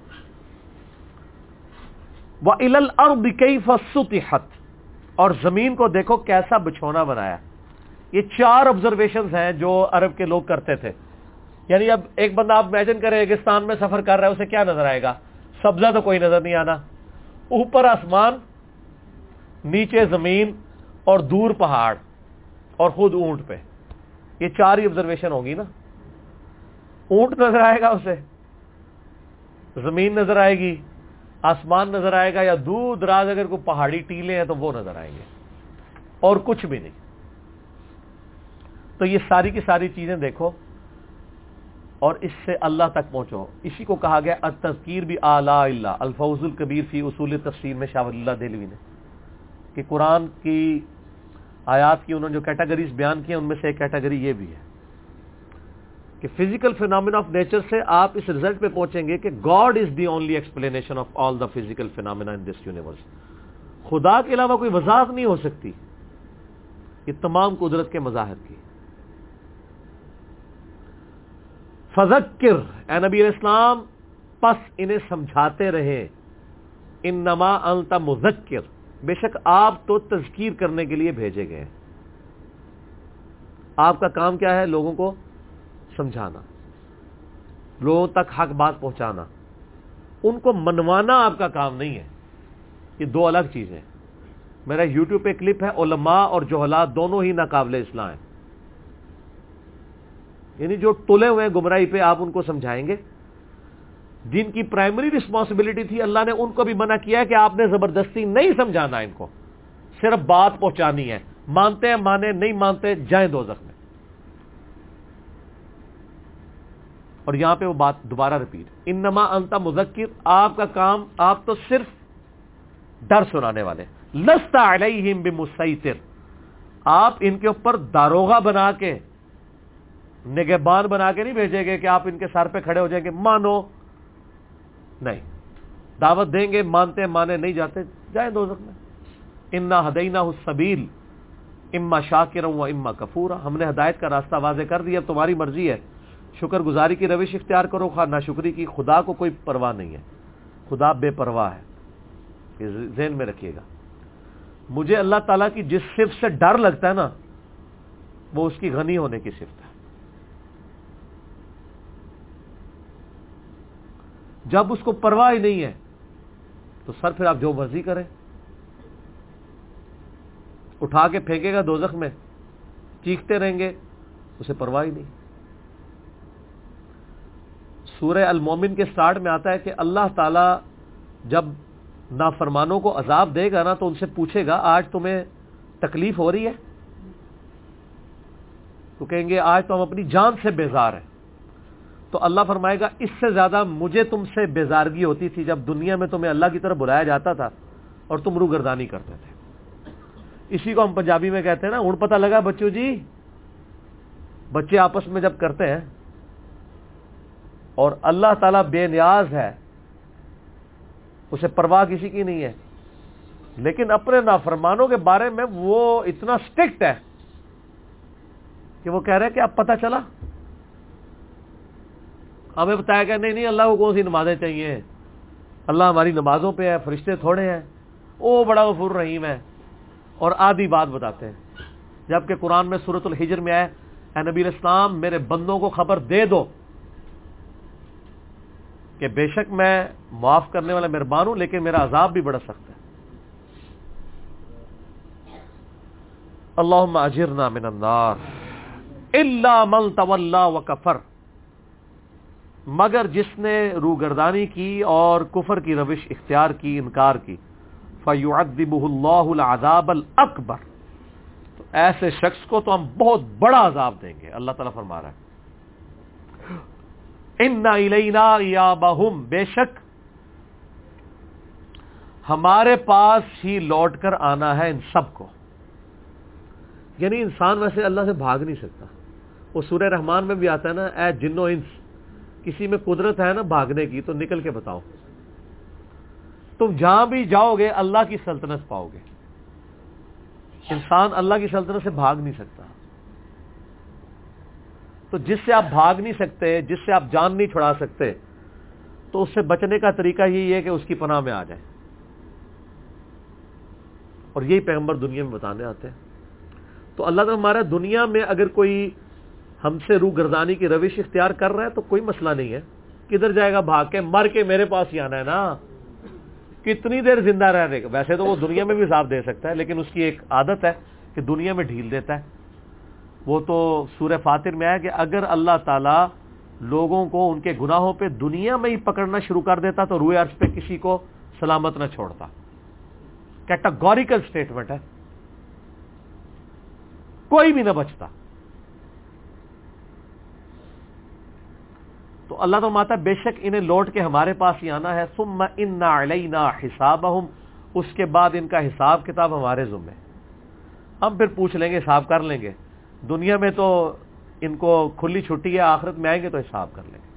وَإِلَى الْأَرْضِ كَيْفَ سُطِحَتْ، اور زمین کو دیکھو کیسا بچھونا بنایا. یہ 4 آبزرویشنز ہیں جو عرب کے لوگ کرتے تھے. یعنی اب ایک بندہ آپ امیجن کریں ریگستان میں سفر کر رہا ہے، اسے کیا نظر آئے گا؟ سبزہ تو کوئی نظر نہیں آنا، اوپر آسمان، نیچے زمین، اور دور پہاڑ، اور خود اونٹ پہ. یہ 4 ہی آبزرویشن ہوگی نا. اونٹ نظر آئے گا اسے، زمین نظر آئے گی، آسمان نظر آئے گا، یا دور دراز اگر کوئی پہاڑی ٹیلے ہیں تو وہ نظر آئیں گے، اور کچھ بھی نہیں. تو یہ ساری کی ساری چیزیں دیکھو اور اس سے اللہ تک پہنچو. اسی کو کہا گیا التذکیر بآلاء اللہ. الفوز الکبیر فی اصول تفسیر میں شاہ ولی اللہ دہلوی نے، کہ قرآن کی آیات کی انہوں نے جو کیٹیگریز بیان کی ہیں ان میں سے ایک کیٹیگری یہ بھی ہے کہ فزیکل فینامنا آف نیچر سے آپ اس رزلٹ پہ پہنچیں گے کہ God is the only explanation of all the physical phenomena in this universe. خدا کے علاوہ کوئی وضاحت نہیں ہو سکتی یہ تمام قدرت کے مظاہر کی. فذکر، اے نبی علیہ السلام پس انہیں سمجھاتے رہے. انما انت مذکر، بے شک آپ تو تذکیر کرنے کے لیے بھیجے گئے. آپ کا کام کیا ہے؟ لوگوں کو سمجھانا، لوگوں تک حق بات پہنچانا. ان کو منوانا آپ کا کام نہیں ہے. یہ 2 الگ چیزیں. میرا یوٹیوب پہ کلپ ہے، علماء اور جہلاء دونوں ہی ناقابل اصلاح ہیں. یعنی جو تلے ہوئے ہیں گمراہی پہ آپ ان کو سمجھائیں گے. جن کی پرائمری رسپانسبلٹی تھی، اللہ نے ان کو بھی منع کیا ہے کہ آپ نے زبردستی نہیں سمجھانا ان کو، صرف بات پہنچانی ہے. مانتے ہیں مانے، نہیں مانتے جائیں دوزخ میں. اور یہاں پہ وہ بات دوبارہ رپیٹ، انما انت مذکر، آپ کا کام، آپ تو صرف ڈر سنانے والے، لست علیہم بمسیطر، آپ ان کے اوپر داروغہ بنا کے، نگہبان بنا کے نہیں بھیجیں گے کہ آپ ان کے سر پہ کھڑے ہو جائیں گے مانو، نہیں، دعوت دیں گے، مانتے مانے نہیں جاتے جائیں دوزخ میں۔ انا ہدیناہ السبیل اما شاکرا و اما کفورا، ہم نے ہدایت کا راستہ واضح کر دیا، اب تمہاری مرضی ہے، شکر گزاری کی روش اختیار کرو خواہ ناشکری کی، خدا کو کوئی پرواہ نہیں ہے، خدا بے پرواہ ہے، یہ ذہن میں رکھیے گا۔ مجھے اللہ تعالیٰ کی جس صفت سے ڈر لگتا ہے نا، وہ اس کی غنی ہونے کی صفت ہے۔ جب اس کو پرواہ ہی نہیں ہے تو سر پھر آپ جو مرضی کریں، اٹھا کے پھینکے گا دوزخ میں، چیختے رہیں گے، اسے پرواہ ہی نہیں۔ سورہ المومن کے سٹارٹ میں آتا ہے کہ اللہ تعالی جب نافرمانوں کو عذاب دے گا نا تو ان سے پوچھے گا آج تمہیں تکلیف ہو رہی ہے؟ تو کہیں گے آج تو ہم اپنی جان سے بیزار ہیں۔ تو اللہ فرمائے گا اس سے زیادہ مجھے تم سے بیزارگی ہوتی تھی جب دنیا میں تمہیں اللہ کی طرف بلایا جاتا تھا اور تم روگردانی کرتے تھے۔ اسی کو ہم پنجابی میں کہتے ہیں نا، ہن پتہ لگا بچوں جی، بچے آپس میں جب کرتے ہیں، اور اللہ تعالیٰ بے نیاز ہے، اسے پرواہ کسی کی نہیں ہے، لیکن اپنے نافرمانوں کے بارے میں وہ اتنا سٹرکٹ ہے کہ وہ کہہ رہے ہیں کہ اب پتہ چلا، ہمیں بتایا کہ نہیں اللہ کو کون سی نمازیں چاہیے، اللہ ہماری نمازوں پہ ہے، فرشتے تھوڑے ہیں، وہ بڑا غفور رحیم ہے، اور آدھی بات بتاتے ہیں۔ جبکہ قرآن میں سورۃ الحجر میں ہے، اے نبی علیہ السلام میرے بندوں کو خبر دے دو کہ بے شک میں معاف کرنے والا مہربان ہوں، لیکن میرا عذاب بھی بڑا سخت ہے۔ اللہم اجرنا من النار الا من تولا وکفر، مگر جس نے روگردانی کی اور کفر کی روش اختیار کی، انکار کی، فَيُعَذِّبُهُ اللَّهُ الْعَذَابَ الْأَكْبَرَ، تو ایسے شخص کو تو ہم بہت بڑا عذاب دیں گے۔ اللہ تعالیٰ فرما رہا ہے اِنَّ إِلَيْنَا إِيَابَهُمْ، بے شک ہمارے پاس ہی لوٹ کر آنا ہے ان سب کو۔ یعنی انسان ویسے اللہ سے بھاگ نہیں سکتا، وہ سورہ رحمان میں بھی آتا ہے نا، اے جن و انس، کسی میں قدرت ہے نا بھاگنے کی تو نکل کے بتاؤ، تم جہاں بھی جاؤ گے اللہ کی سلطنت پاؤ گے۔ انسان اللہ کی سلطنت سے بھاگ نہیں سکتا، تو جس سے آپ بھاگ نہیں سکتے، جس سے آپ جان نہیں چھڑا سکتے، تو اس سے بچنے کا طریقہ یہی ہے کہ اس کی پناہ میں آ جائے، اور یہی پیغمبر دنیا میں بتانے آتے ہیں۔ تو اللہ تعالیٰ ہمارا دنیا میں اگر کوئی ہم سے روگردانی کی روش اختیار کر رہا ہے تو کوئی مسئلہ نہیں ہے، کدھر جائے گا بھاگ کے، مر کے میرے پاس ہی آنا ہے نا، کتنی دیر زندہ رہنے کا۔ ویسے تو وہ دنیا میں بھی عذاب دے سکتا ہے، لیکن اس کی ایک عادت ہے کہ دنیا میں ڈھیل دیتا ہے۔ وہ تو سورہ فاطر میں ہے کہ اگر اللہ تعالیٰ لوگوں کو ان کے گناہوں پہ دنیا میں ہی پکڑنا شروع کر دیتا تو روئے عرش پہ کسی کو سلامت نہ چھوڑتا۔ کیٹاگوریکل سٹیٹمنٹ ہے، کوئی بھی نہ بچتا۔ تو اللہ تو ماتا بے شک انہیں لوٹ کے ہمارے پاس ہی آنا ہے، ثم ان علینا حسابہم، اس کے بعد ان کا حساب کتاب ہمارے ذمہ، ہم پھر پوچھ لیں گے، حساب کر لیں گے۔ دنیا میں تو ان کو کھلی چھٹی ہے، آخرت میں آئیں گے تو حساب کر لیں گے۔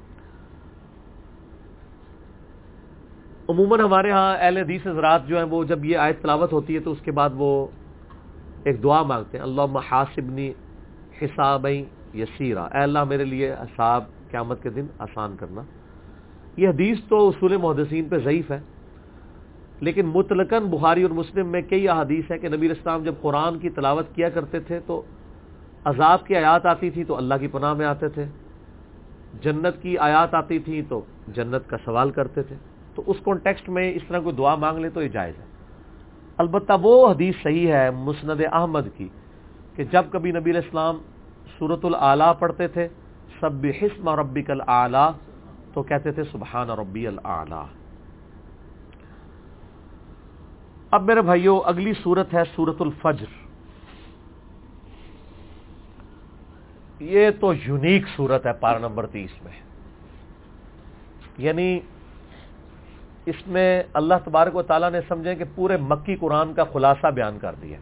عموماً ہمارے ہاں اہل حدیث حضرات جو ہیں وہ جب یہ آیت تلاوت ہوتی ہے تو اس کے بعد وہ ایک دعا مانگتے ہیں، اللہم حاسبنی حسابا یسیرا، اے اللہ میرے لیے حساب قیامت کے دن آسان کرنا۔ یہ حدیث تو اصول محدثین پہ ضعیف ہے، لیکن مطلقاً بخاری اور مسلم میں کئی احادیث ہیں کہ نبی علیہ السلام جب قرآن کی تلاوت کیا کرتے تھے تو عذاب کی آیات آتی تھی تو اللہ کی پناہ میں آتے تھے، جنت کی آیات آتی تھی تو جنت کا سوال کرتے تھے۔ تو اس کانٹیکسٹ میں اس طرح کوئی دعا مانگ لے تو یہ جائز ہے۔ البتہ وہ حدیث صحیح ہے مسند احمد کی کہ جب کبھی نبی علیہ السلام سورۃ الاعلیٰ پڑھتے تھے، سبح اسم ربک الاعلیٰ، تو کہتے تھے سبحان ربی الاعلیٰ۔ اب میرے بھائیوں اگلی سورت ہے سورۃ الفجر۔ یہ تو یونیک صورت ہے پارہ نمبر 30 میں، یعنی اس میں اللہ تبارک و تعالیٰ نے سمجھے کہ پورے مکی قرآن کا خلاصہ بیان کر دیا،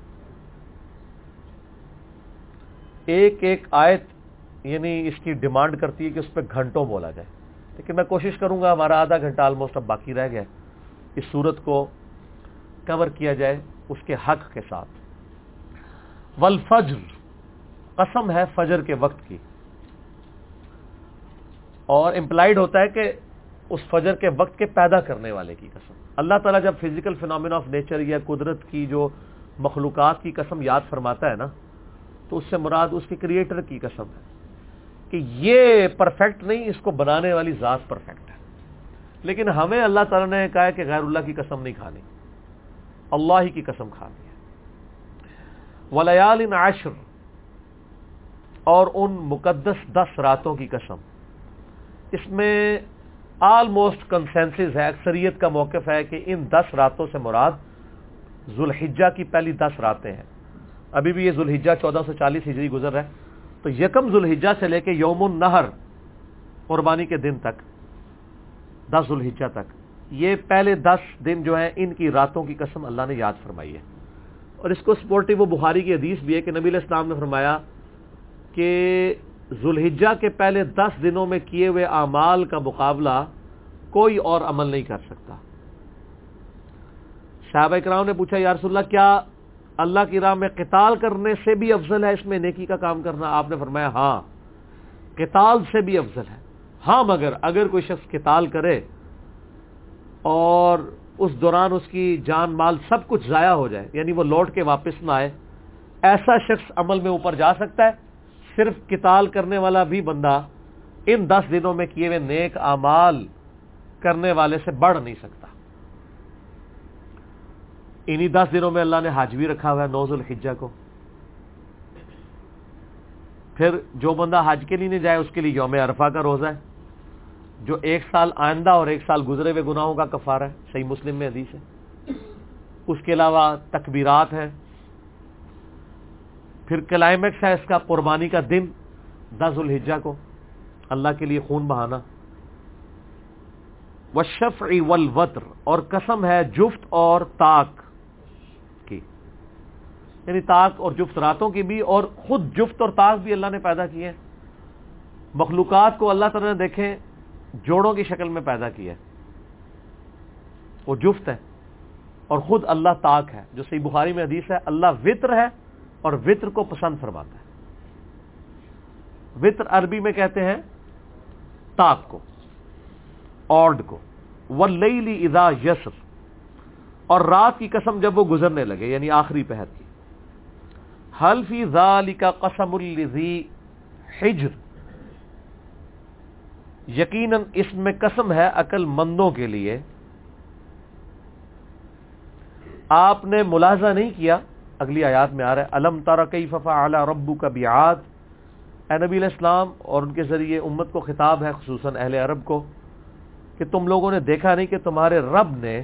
ایک ایک آیت یعنی اس کی ڈیمانڈ کرتی ہے کہ اس پہ گھنٹوں بولا جائے، لیکن میں کوشش کروں گا، ہمارا آدھا گھنٹہ آلموسٹ اب باقی رہ گیا، اس صورت کو کور کیا جائے اس کے حق کے ساتھ۔ والفجر، قسم ہے فجر کے وقت کی، اور امپلائڈ ہوتا ہے کہ اس فجر کے وقت کے پیدا کرنے والے کی قسم۔ اللہ تعالیٰ جب فزیکل فینومینا آف نیچر یا قدرت کی جو مخلوقات کی قسم یاد فرماتا ہے نا، تو اس سے مراد اس کے کریٹر کی قسم ہے کہ یہ پرفیکٹ نہیں، اس کو بنانے والی ذات پرفیکٹ ہے، لیکن ہمیں اللہ تعالیٰ نے کہا ہے کہ غیر اللہ کی قسم نہیں کھانی، اللہ ہی کی قسم کھانی ہے۔ ولیال عشر، اور ان مقدس 10 راتوں کی قسم۔ اس میں آلموسٹ کنسنسس ہے، اکثریت کا موقف ہے کہ ان 10 راتوں سے مراد ذوالحجہ کی پہلی 10 راتیں ہیں۔ ابھی بھی یہ ذوالحجہ 1440 ہجری گزر رہا ہے، تو یکم ذوالحجہ سے لے کے یوم النحر قربانی کے دن تک 10 ذوالحجہ تک، یہ پہلے 10 دن جو ہیں ان کی راتوں کی قسم اللہ نے یاد فرمائی ہے۔ اور اس کو سپورٹیو وہ بخاری کی حدیث بھی ہے کہ نبی علیہ السلام نے فرمایا کہ ذوالحجہ کے پہلے 10 دنوں میں کیے ہوئے اعمال کا مقابلہ کوئی اور عمل نہیں کر سکتا۔ صحابہ کرام نے پوچھا یا رسول اللہ، کیا اللہ کی راہ میں قتال کرنے سے بھی افضل ہے اس میں نیکی کا کام کرنا؟ آپ نے فرمایا ہاں، قتال سے بھی افضل ہے، ہاں مگر اگر کوئی شخص قتال کرے اور اس دوران اس کی جان مال سب کچھ ضائع ہو جائے، یعنی وہ لوٹ کے واپس نہ آئے، ایسا شخص عمل میں اوپر جا سکتا ہے۔ صرف قتال کرنے والا بھی بندہ ان 10 دنوں میں کیے ہوئے نیک اعمال کرنے والے سے بڑھ نہیں سکتا۔ انہی 10 دنوں میں اللہ نے حج بھی رکھا ہوا ہے 9 ذوالحجہ کو۔ پھر جو بندہ حج کے لیے نہیں جائے اس کے لیے یوم عرفہ کا روزہ ہے، جو 1 سال آئندہ اور 1 سال گزرے ہوئے گناہوں کا کفارہ ہے، صحیح مسلم میں حدیث ہے۔ اس کے علاوہ تکبیرات ہیں، پھر کلائمیکس ہے اس کا قربانی کا دن 10 ذوالحجہ کو، اللہ کے لیے خون بہانا۔ والشفع والوتر، اور قسم ہے جفت اور طاق کی، یعنی طاق اور جفت راتوں کی بھی، اور خود جفت اور طاق بھی اللہ نے پیدا کیے ہیں۔ مخلوقات کو اللہ تعالیٰ نے دیکھیں جوڑوں کی شکل میں پیدا کیا ہے، وہ جفت ہے، اور خود اللہ طاق ہے، جو صحیح بخاری میں حدیث ہے اللہ وطر ہے اور وطر کو پسند فرماتا ہے۔ وطر عربی میں کہتے ہیں طاق کو، آڈ کو۔ واللیل اذا یسر، اور رات کی قسم جب وہ گزرنے لگے، یعنی آخری پہر کی۔ حل فی ذالک قسم لذی حجر، یقیناً اس میں قسم ہے عقل مندوں کے لیے۔ آپ نے ملاحظہ نہیں کیا، اگلی آیات میں آ رہا ہے الم تر کیف فعل ربک بعاد، اے نبی علیہ السلام، اور ان کے ذریعے امت کو خطاب ہے، خصوصاً اہل عرب کو، کہ تم لوگوں نے دیکھا نہیں کہ تمہارے رب نے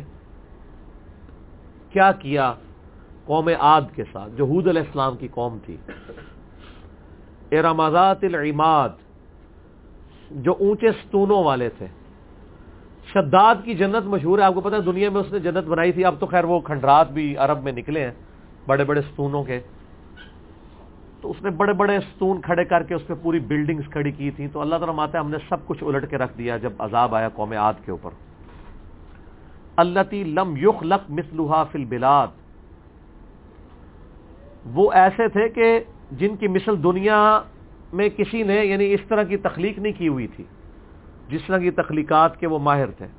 کیا کیا قوم عاد کے ساتھ، جو ہود علیہ السلام کی قوم تھی۔ ارم ذات العماد، جو اونچے ستونوں والے تھے۔ شداد کی جنت مشہور ہے، آپ کو پتہ ہے دنیا میں اس نے جنت بنائی تھی، اب تو خیر وہ کھنڈرات بھی عرب میں نکلے ہیں بڑے بڑے ستونوں کے، تو اس نے بڑے بڑے ستون کھڑے کر کے اس پہ پوری بلڈنگز کھڑی کی تھیں۔ تو اللہ تعالیٰ ماتا ہے ہم نے سب کچھ الٹ کے رکھ دیا جب عذاب آیا قوم عاد کے اوپر۔ التی لم یخلق مثلھا فی البلاد، وہ ایسے تھے کہ جن کی مثل دنیا میں کسی نے یعنی اس طرح کی تخلیق نہیں کی ہوئی تھی، جس طرح کی تخلیقات کے وہ ماہر تھے۔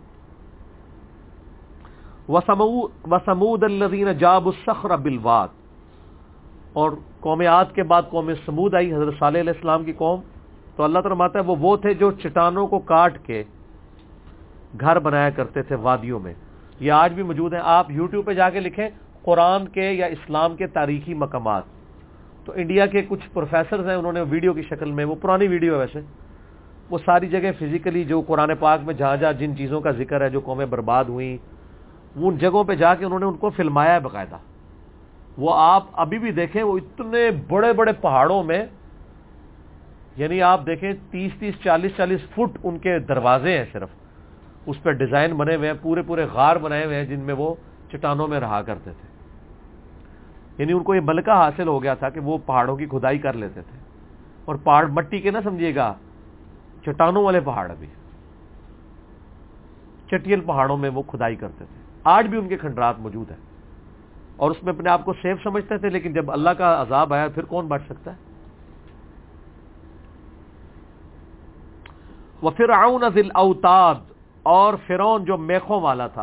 وثمود الذین جابوا الصخر بالواد، اور قوم عاد کے بعد قوم سمود آئی، حضرت صالح علیہ السلام کی قوم۔ تو اللہ تعالیٰ فرماتا ہے وہ تھے جو چٹانوں کو کاٹ کے گھر بنایا کرتے تھے وادیوں میں۔ یہ آج بھی موجود ہیں، آپ یوٹیوب پہ جا کے لکھیں قرآن کے یا اسلام کے تاریخی مقامات، تو انڈیا کے کچھ پروفیسرز ہیں، انہوں نے ویڈیو کی شکل میں، وہ پرانی ویڈیو ہے ویسے، وہ ساری جگہ فزیکلی جو قرآن پاک میں جہاں جہاں جن چیزوں کا ذکر ہے جو قومیں برباد ہوئیں، وہ ان جگہوں پہ جا کے انہوں نے ان کو فلمایا ہے باقاعدہ۔ وہ آپ ابھی بھی دیکھیں، وہ اتنے بڑے بڑے پہاڑوں میں یعنی آپ دیکھیں 30 40 فٹ ان کے دروازے ہیں، صرف اس پہ ڈیزائن بنے ہوئے ہیں، پورے پورے غار بنائے ہوئے ہیں جن میں وہ چٹانوں میں رہا کرتے تھے. یعنی ان کو یہ ملکہ حاصل ہو گیا تھا کہ وہ پہاڑوں کی کھدائی کر لیتے تھے، اور پہاڑ مٹی کے نہ سمجھیے گا، چٹانوں والے پہاڑ، بھی چٹیل پہاڑوں میں وہ کھدائی کرتے تھے. آج بھی ان کے کھنڈرات موجود ہیں اور اس میں اپنے آپ کو سیف سمجھتے تھے، لیکن جب اللہ کا عذاب آیا پھر کون بچ سکتا ہے؟ وَفِرْعَوْنَ ذِي الْأَوْتَادِ، اور فرعون جو میخوں والا تھا.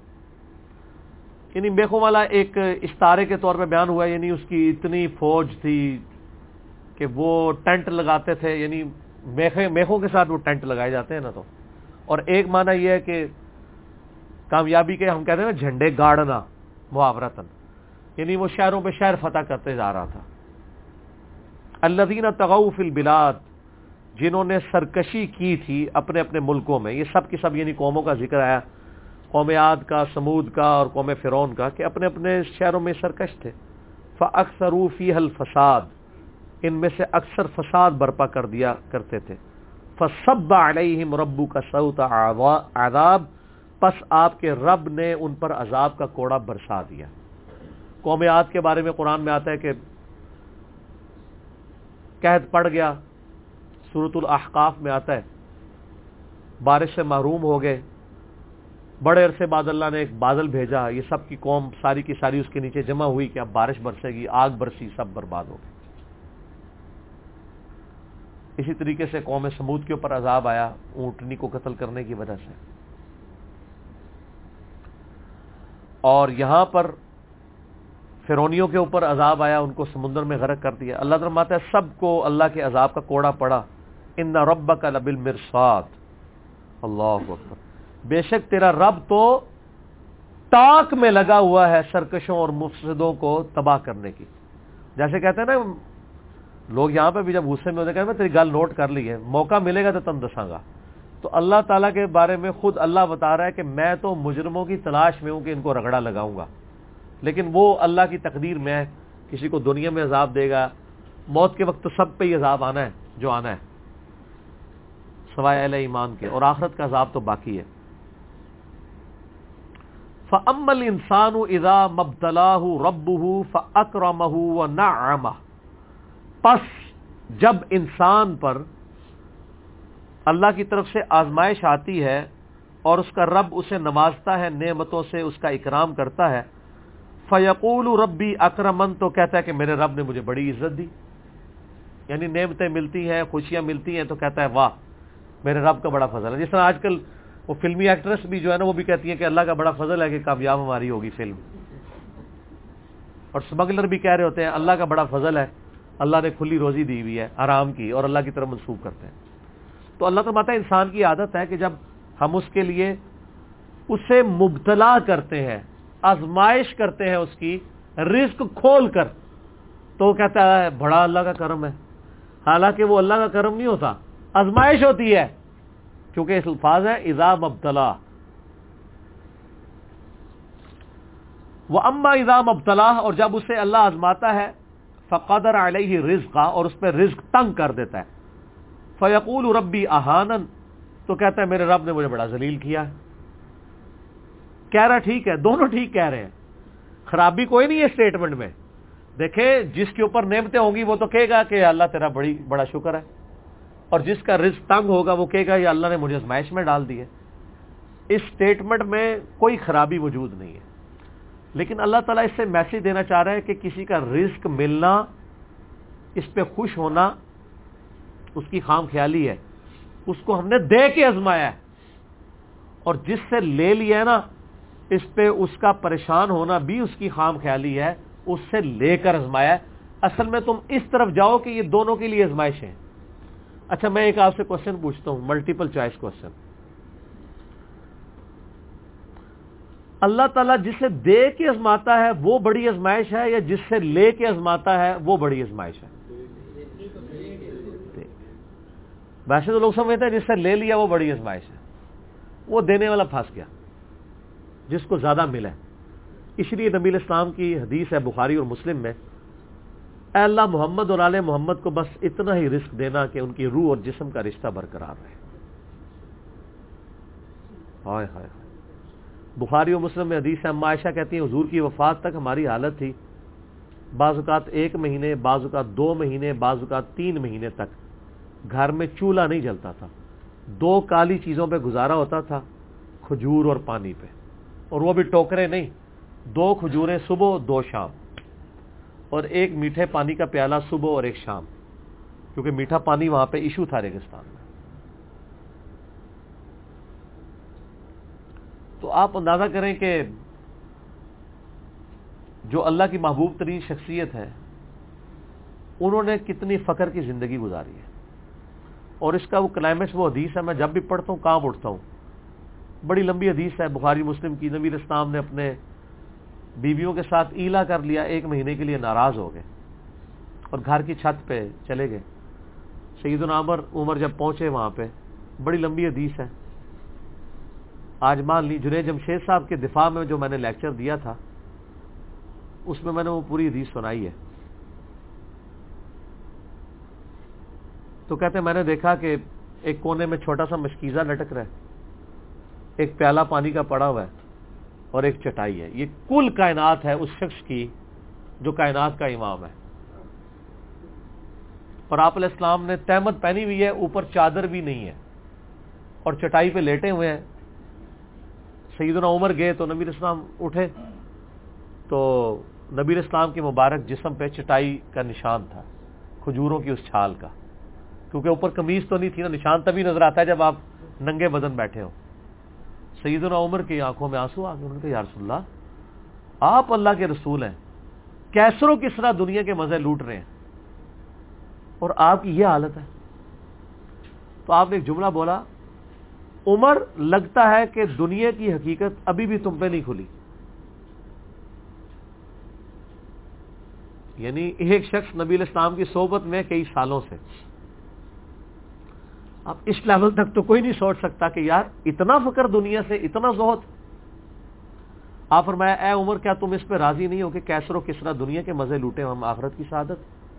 یعنی میخوں والا ایک اشتارے کے طور پہ بیان ہوا ہے، یعنی اس کی اتنی فوج تھی کہ وہ ٹینٹ لگاتے تھے. یعنی میخوں کے ساتھ وہ ٹینٹ لگائے جاتے ہیں نا. تو اور ایک معنی یہ ہے کہ کامیابی کے ہم کہتے ہیں نا جھنڈے گاڑنا محاورتاً، یعنی وہ شہروں پہ شہر فتح کرتے جا رہا تھا. الذین طغوا فی البلاد، جنہوں نے سرکشی کی تھی اپنے اپنے ملکوں میں. یہ سب کی سب یعنی قوموں کا ذکر آیا، قوم عاد کا، سمود کا اور قوم فرعون کا، کہ اپنے اپنے شہروں میں سرکش تھے. فاکثروا فیہا الفساد، ان میں سے اکثر فساد برپا کر دیا کرتے تھے. فصب علیہم ربک صوت عذاب، پس آپ کے رب نے ان پر عذاب کا کوڑا برسا دیا. قوم عاد کے بارے میں قرآن میں آتا ہے کہ قحط پڑ گیا، سورۃ الاحقاف میں آتا ہے بارش سے محروم ہو گئے. بڑے عرصے بعد اللہ نے ایک بادل بھیجا، یہ سب کی قوم ساری کی ساری اس کے نیچے جمع ہوئی کہ اب بارش برسے گی، آگ برسی، سب برباد ہو گئے. اسی طریقے سے قوم سمود کے اوپر عذاب آیا اونٹنی کو قتل کرنے کی وجہ سے. اور یہاں پر فرعونیوں کے اوپر عذاب آیا، ان کو سمندر میں غرق کر دیا. اللہ فرماتا ہے سب کو اللہ کے عذاب کا کوڑا پڑا. ان ربک لبالمرصاد، اللہ اکبر، بے شک تیرا رب تو تاک میں لگا ہوا ہے سرکشوں اور مفسدوں کو تباہ کرنے کی. جیسے کہتے ہیں نا لوگ یہاں پہ بھی جب غصے میں ہوتے ہیں، میں تیری گل نوٹ کر لی ہے، موقع ملے گا تو تم دساں گا. تو اللہ تعالیٰ کے بارے میں خود اللہ بتا رہا ہے کہ میں تو مجرموں کی تلاش میں ہوں کہ ان کو رگڑا لگاؤں گا، لیکن وہ اللہ کی تقدیر میں ہے. کسی کو دنیا میں عذاب دے گا، موت کے وقت تو سب پہ ہی عذاب آنا ہے جو آنا ہے سوائے اہل ایمان کے، اور آخرت کا عذاب تو باقی ہے. فَأَمَّا الْإِنسَانُ إِذَا مَبْتَلَاهُ رَبُّهُ فَأَكْرَمَهُ وَنَعَّمَهُ، پس جب انسان پر اللہ کی طرف سے آزمائش آتی ہے اور اس کا رب اسے نوازتا ہے، نعمتوں سے اس کا اکرام کرتا ہے، فَيَقُولُ رَبِّي أَكْرَمَنِ، تو کہتا ہے کہ میرے رب نے مجھے بڑی عزت دی. یعنی نعمتیں ملتی ہیں، خوشیاں ملتی ہیں تو کہتا ہے واہ میرے رب کا بڑا فضل ہے. جس طرح آج کل وہ فلمی ایکٹریس بھی جو ہے نا وہ بھی کہتی ہیں کہ اللہ کا بڑا فضل ہے کہ کامیاب ہماری ہوگی فلم. اور سمگلر بھی کہہ رہے ہوتے ہیں اللہ کا بڑا فضل ہے، اللہ نے کھلی روزی دی ہوئی ہے حرام کی، اور اللہ کی طرف منسوب کرتے ہیں. تو اللہ تعالیٰ ہے انسان کی عادت ہے کہ جب ہم اس کے لیے اسے مبتلا کرتے ہیں، آزمائش کرتے ہیں اس کی رزق کھول کر، تو وہ کہتا ہے بڑا اللہ کا کرم ہے. حالانکہ وہ اللہ کا کرم نہیں ہوتا، آزمائش ہوتی ہے، کیونکہ اس الفاظ ہے اذا مبتلا. وَأَمَّا اذا مبتلا، اور جب اسے اللہ آزماتا ہے، فقدر علیہ رزقا، اور اس پہ رزق تنگ کر دیتا ہے، فیقول ربی اہانن، تو کہتا ہے میرے رب نے مجھے بڑا ذلیل کیا. کہہ رہا ٹھیک ہے، دونوں ٹھیک کہہ رہے ہیں، خرابی کوئی نہیں ہے اسٹیٹمنٹ میں. دیکھیں جس کے اوپر نعمتیں ہوں گی وہ تو کہے گا کہ اللہ تیرا بڑا شکر ہے، اور جس کا رزق تنگ ہوگا وہ کہے گا یا اللہ نے مجھے آزمائش میں ڈال دی ہے. اس اسٹیٹمنٹ میں کوئی خرابی موجود نہیں ہے. لیکن اللہ تعالیٰ اس سے میسج دینا چاہ رہا ہے کہ کسی کا رزق ملنا، اس پہ خوش ہونا اس کی خام خیالی ہے. اس کو ہم نے دے کے آزمایا ہے، اور جس سے لے لیا ہے نا اس پہ اس کا پریشان ہونا بھی اس کی خام خیالی ہے، اس سے لے کر آزمایا ہے. اصل میں تم اس طرف جاؤ کہ یہ دونوں کے لیے آزمائش ہے. اچھا میں ایک آپ سے کوشچن پوچھتا ہوں، ملٹیپل چوائس کوشچن. اللہ تعالیٰ جسے دے کے آزماتا ہے وہ بڑی آزمائش ہے، یا جس سے لے کے آزماتا ہے وہ بڑی آزمائش ہے؟ ویسے تو لوگ سمجھتے ہیں جس سے لے لیا وہ بڑی آزمائش ہے، وہ دینے والا پھنس گیا جس کو زیادہ ملا ہے. اس لیے نبی اسلام کی حدیث ہے بخاری اور مسلم میں اے اللہ محمد اور آل محمد کو بس اتنا ہی رزق دینا کہ ان کی روح اور جسم کا رشتہ برقرار رہے. ہائے ہائے. بخاری و مسلم میں حدیث ہے، اما عائشہ کہتی ہیں حضور کی وفات تک ہماری حالت تھی بعض اوقات 1 مہینے، بعض اوقات 2 مہینے، بعض اوقات 3 مہینے تک گھر میں چولہا نہیں جلتا تھا. 2 کالی چیزوں پہ گزارا ہوتا تھا، کھجور اور پانی پہ، اور وہ بھی ٹوکرے نہیں، 2 کھجوریں صبح 2 شام، اور 1 میٹھے پانی کا پیالہ صبح اور 1 شام، کیونکہ میٹھا پانی وہاں پہ ایشو تھا ریگستان میں. تو آپ اندازہ کریں کہ جو اللہ کی محبوب ترین شخصیت ہے انہوں نے کتنی فخر کی زندگی گزاری ہے. اور اس کا وہ کلائمیکس، وہ حدیث ہے، میں جب بھی پڑھتا ہوں کانپ اٹھتا ہوں. بڑی لمبی حدیث ہے بخاری مسلم کی. نبی اسلام نے اپنے بیویوں کے ساتھ ایلا کر لیا، 1 مہینے کے لیے ناراض ہو گئے اور گھر کی چھت پہ چلے گئے. سیدنا عمر جب پہنچے وہاں پہ، بڑی لمبی حدیث ہے. آج مان لی جنید جمشید صاحب کے دفاع میں جو میں نے لیکچر دیا تھا اس میں نے وہ پوری حدیث سنائی ہے. تو کہتے ہیں میں نے دیکھا کہ ایک کونے میں چھوٹا سا مشکیزہ لٹک رہا ہے، ایک پیالہ پانی کا پڑا ہوا ہے، اور ایک چٹائی ہے. یہ کل کائنات ہے اس شخص کی جو کائنات کا امام ہے. اور آپ علیہ السلام نے تہمت پہنی ہوئی ہے، اوپر چادر بھی نہیں ہے، اور چٹائی پہ لیٹے ہوئے ہیں. سیدنا عمر گئے تو نبی اسلام اٹھے تو نبی اسلام کے مبارک جسم پہ چٹائی کا نشان تھا، کھجوروں کی اس چھال کا، کیونکہ اوپر قمیض تو نہیں تھی نا. نشان تبھی نظر آتا ہے جب آپ ننگے بدن بیٹھے ہو. سیدنا عمر کی آنکھوں میں آنسو آ گئے. انہوں نے کہا یا رسول اللہ، آپ اللہ کے رسول ہیں، کیسروں کس طرح دنیا کے مزے لوٹ رہے ہیں اور آپ کی یہ حالت ہے. تو آپ نے ایک جملہ بولا، عمر لگتا ہے کہ دنیا کی حقیقت ابھی بھی تم پہ نہیں کھلی. یعنی ایک شخص نبی علیہ السلام کی صحبت میں کئی سالوں سے، اب اس لیول تک تو کوئی نہیں سوچ سکتا کہ یار اتنا فقر دنیا سے، اتنا زہد. آپ فرمایا اے عمر، کیا تم اس پہ راضی نہیں ہو کہ کیسر و کسرا دنیا کے مزے لوٹے ہم آخرت کی سعادت.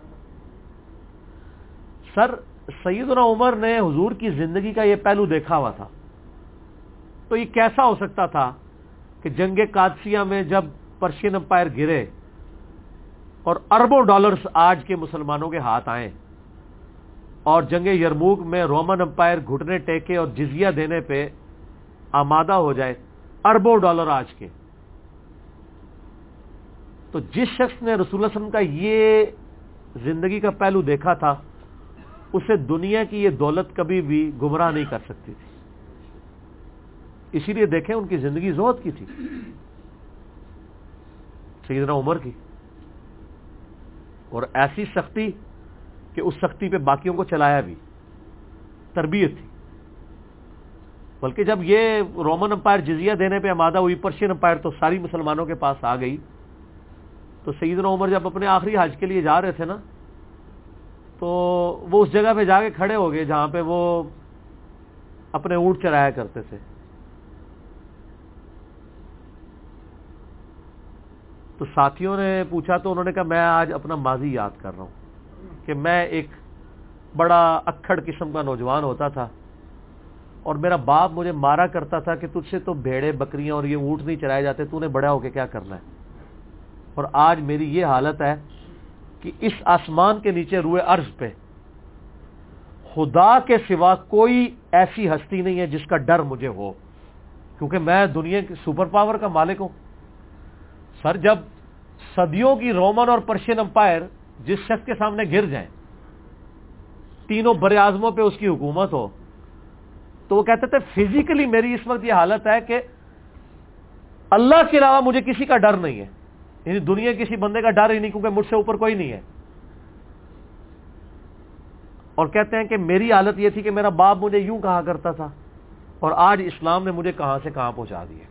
سر سیدنا عمر نے حضور کی زندگی کا یہ پہلو دیکھا ہوا تھا. تو یہ کیسا ہو سکتا تھا کہ جنگ قادسیہ میں جب پرشین امپائر گرے اور اربوں ڈالرز آج کے مسلمانوں کے ہاتھ آئیں، اور جنگ یرموک میں رومن امپائر گھٹنے ٹیکے اور جزیہ دینے پہ آمادہ ہو جائے، اربوں ڈالر آج کے. تو جس شخص نے رسول اللہ صلی اللہ علیہ وسلم کا یہ زندگی کا پہلو دیکھا تھا، اسے دنیا کی یہ دولت کبھی بھی گمراہ نہیں کر سکتی تھی. اسی لیے دیکھیں ان کی زندگی زہد کی تھی، سیدنا عمر کی، اور ایسی سختی کہ اس سختی پہ باقیوں کو چلایا بھی، تربیت تھی. بلکہ جب یہ رومن امپائر جزیہ دینے پہ آمادہ ہوئی، پرشین امپائر تو ساری مسلمانوں کے پاس آ گئی، تو سیدنا عمر جب اپنے آخری حج کے لیے جا رہے تھے نا، تو وہ اس جگہ پہ جا کے کھڑے ہو گئے جہاں پہ وہ اپنے اونٹ چرایا کرتے تھے. تو ساتھیوں نے پوچھا تو انہوں نے کہا میں آج اپنا ماضی یاد کر رہا ہوں کہ میں ایک بڑا اکھڑ قسم کا نوجوان ہوتا تھا اور میرا باپ مجھے مارا کرتا تھا کہ تجھ سے تو بھیڑے بکریاں اور یہ اونٹ نہیں چرائے جاتے، تو نے بڑا ہو کے کیا کرنا ہے. اور آج میری یہ حالت ہے کہ اس آسمان کے نیچے روئے ارض پہ خدا کے سوا کوئی ایسی ہستی نہیں ہے جس کا ڈر مجھے ہو، کیونکہ میں دنیا کی سپر پاور کا مالک ہوں. سر جب صدیوں کی رومن اور پرشین امپائر جس شخص کے سامنے گر جائیں، تینوں بر اعظموں پہ اس کی حکومت ہو، تو وہ کہتے تھے فزیکلی میری اس وقت یہ حالت ہے کہ اللہ کے علاوہ مجھے کسی کا ڈر نہیں ہے. یعنی دنیا کسی بندے کا ڈر ہی نہیں، کیونکہ مجھ سے اوپر کوئی نہیں ہے. اور کہتے ہیں کہ میری حالت یہ تھی کہ میرا باپ مجھے یوں کہا کرتا تھا، اور آج اسلام نے مجھے کہاں سے کہاں پہنچا دیا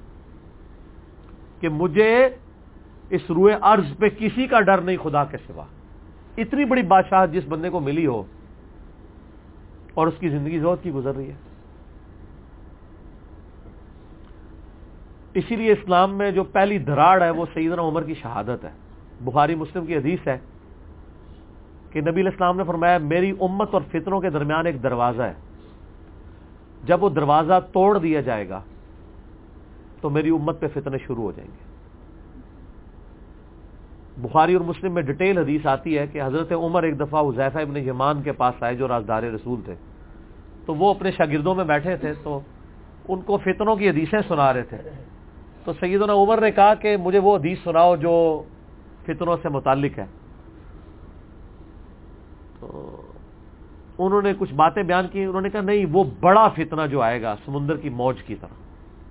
کہ مجھے اس روئے ارض پہ کسی کا ڈر نہیں خدا کے سوا. اتنی بڑی بادشاہت جس بندے کو ملی ہو اور اس کی زندگی زہد کی گزر رہی ہے. اسی لیے اسلام میں جو پہلی دراڑ ہے وہ سیدنا عمر کی شہادت ہے. بخاری مسلم کی حدیث ہے کہ نبی علیہ السلام نے فرمایا میری امت اور فتنوں کے درمیان ایک دروازہ ہے، جب وہ دروازہ توڑ دیا جائے گا تو میری امت پہ فتنے شروع ہو جائیں گے۔ بخاری اور مسلم میں ڈیٹیل حدیث آتی ہے کہ حضرت عمر ایک دفعہ حذیفہ ابن یمان کے پاس آئے جو رازدار رسول تھے، تو وہ اپنے شاگردوں میں بیٹھے تھے تو ان کو فتنوں کی حدیثیں سنا رہے تھے، تو سیدنا عمر نے کہا کہ مجھے وہ حدیث سناؤ جو فتنوں سے متعلق ہے۔ تو انہوں نے کچھ باتیں بیان کی، انہوں نے کہا نہیں، وہ بڑا فتنہ جو آئے گا سمندر کی موج کی طرح۔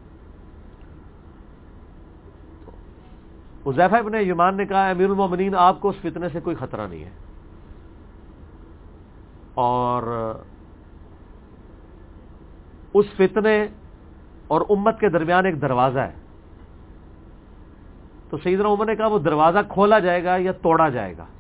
حذیفہ ابن یمان نے کہا امیر المومنین آپ کو اس فتنے سے کوئی خطرہ نہیں ہے، اور اس فتنے اور امت کے درمیان ایک دروازہ ہے۔ تو سیدنا عمر نے کہا وہ دروازہ کھولا جائے گا یا توڑا جائے گا؟